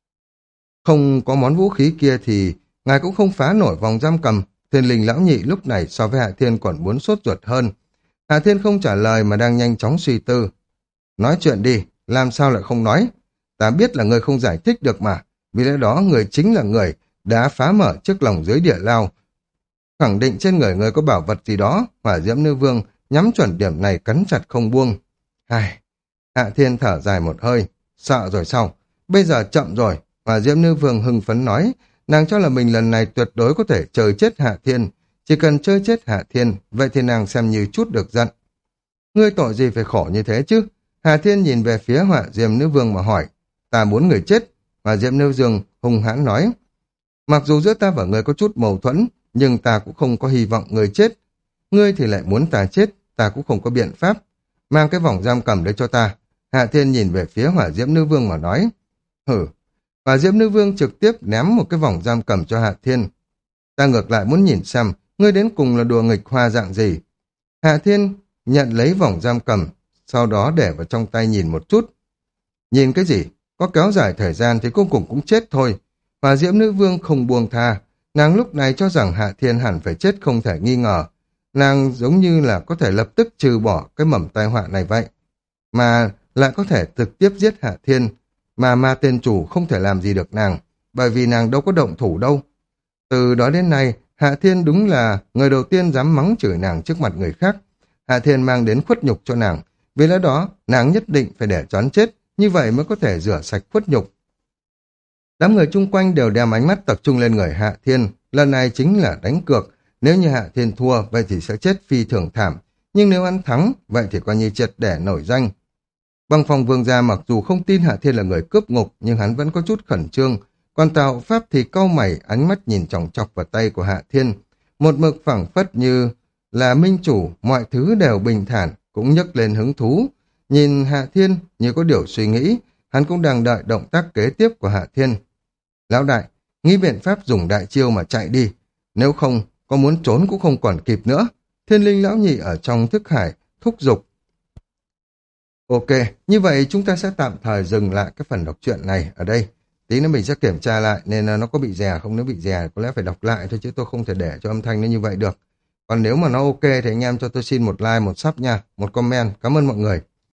Không có món vũ khí kia thì ngài cũng không phá nổi vòng giam cầm. Thiên linh lão nhị lúc này so với Hạ Thiên còn muốn sốt ruột hơn. Hạ Thiên không trả lời mà đang nhanh chóng suy tư. Nói chuyện đi, làm sao lại không nói? Ta biết là người không giải thích được mà. Vì lẽ đó người chính là người đã phá mở chiếc lồng dưới địa lao. Khẳng định trên người người có bảo vật gì đó. Hỏa Diễm Nữ Vương nhắm chuẩn điểm này cắn chặt không buông. Ai... Hạ Thiên thở dài một hơi. Sợ rồi sao? Bây giờ chậm rồi. Hỏa Diễm Nữ Vương hưng phấn nói. Nàng cho là mình lần này tuyệt đối có thể chơi chết Hạ Thiên. Chỉ cần chơi chết Hạ Thiên, vậy thì nàng xem như chút được giận. Ngươi tội gì phải khổ như thế chứ? Hạ Thiên nhìn về phía Hỏa Diễm Nữ Vương mà hỏi. Ta muốn người chết. Hỏa Diễm Nữ Vương hung hãn nói. Mặc dù giữa ta và ngươi có chút mâu thuẫn, nhưng ta cũng không có hy vọng người chết. Ngươi thì lại muốn ta chết, ta cũng không có biện pháp. Mang cái vòng giam cầm đấy cho ta. Hạ Thiên nhìn về phía Hỏa Diễm Nữ Vương mà nói. Hử. Hỏa Diễm Nữ Vương trực tiếp ném một cái vòng giam cầm cho Hạ Thiên. Ta ngược lại muốn nhìn xem, ngươi đến cùng là đùa nghịch hoa dạng gì. Hạ Thiên nhận lấy vòng giam cầm, sau đó để vào trong tay nhìn một chút. Nhìn cái gì? Có kéo dài thời gian thì cuối cùng cũng chết thôi. Hỏa Diễm Nữ Vương không buông tha. Nàng lúc này cho rằng Hạ Thiên hẳn phải chết không thể nghi ngờ. Nàng giống như là có thể lập tức trừ bỏ cái mầm tai họa này vậy. Mà lại có thể trực tiếp giết Hạ Thiên. Mà ma tên chủ không thể làm gì được nàng. Bởi vì nàng đâu có động thủ đâu. Từ đó đến nay, Hạ Thiên đúng là người đầu tiên dám mắng chửi nàng trước mặt người khác. Hạ Thiên mang đến khuất nhục cho nàng. Vì lẽ đó, nàng nhất định phải để cho hắn chết. Như vậy mới có thể rửa sạch khuất nhục. Đám người chung quanh đều đem ánh mắt tập trung lên người Hạ Thiên. Lần này chính là đánh cược. Nếu như Hạ Thiên thua, vậy thì sẽ chết phi thường thảm. Nhưng nếu hắn thắng, vậy thì coi như triệt để nổi danh. Băng Phong Vương gia mặc dù không tin Hạ Thiên là người cướp ngục, nhưng hắn vẫn có chút khẩn trương. Còn Tào Pháp thì cau mày, ánh mắt nhìn chòng chọc vào tay của Hạ Thiên. Một mực phảng phất như là minh chủ, mọi thứ đều bình thản, cũng nhấc lên hứng thú. Nhìn Hạ Thiên như có điều suy nghĩ, hắn cũng đang đợi động tác kế tiếp của Hạ Thiên. Lão đại, nghĩ biện pháp dùng đại chiêu mà chạy đi. Nếu không, có muốn trốn cũng không còn kịp nữa. Thiên linh lão nhị ở trong thức hải, thúc giục. Ok, như vậy chúng ta sẽ tạm thời dừng lại cái phần đọc truyện này ở đây. Tí nữa mình sẽ kiểm tra lại nên nó có bị rè không. Nếu bị rè có lẽ phải đọc lại thôi chứ tôi không thể để cho âm thanh nó như vậy được. Còn nếu mà nó ok thì anh em cho tôi xin một like, một sub nha, một comment. Cảm ơn mọi người.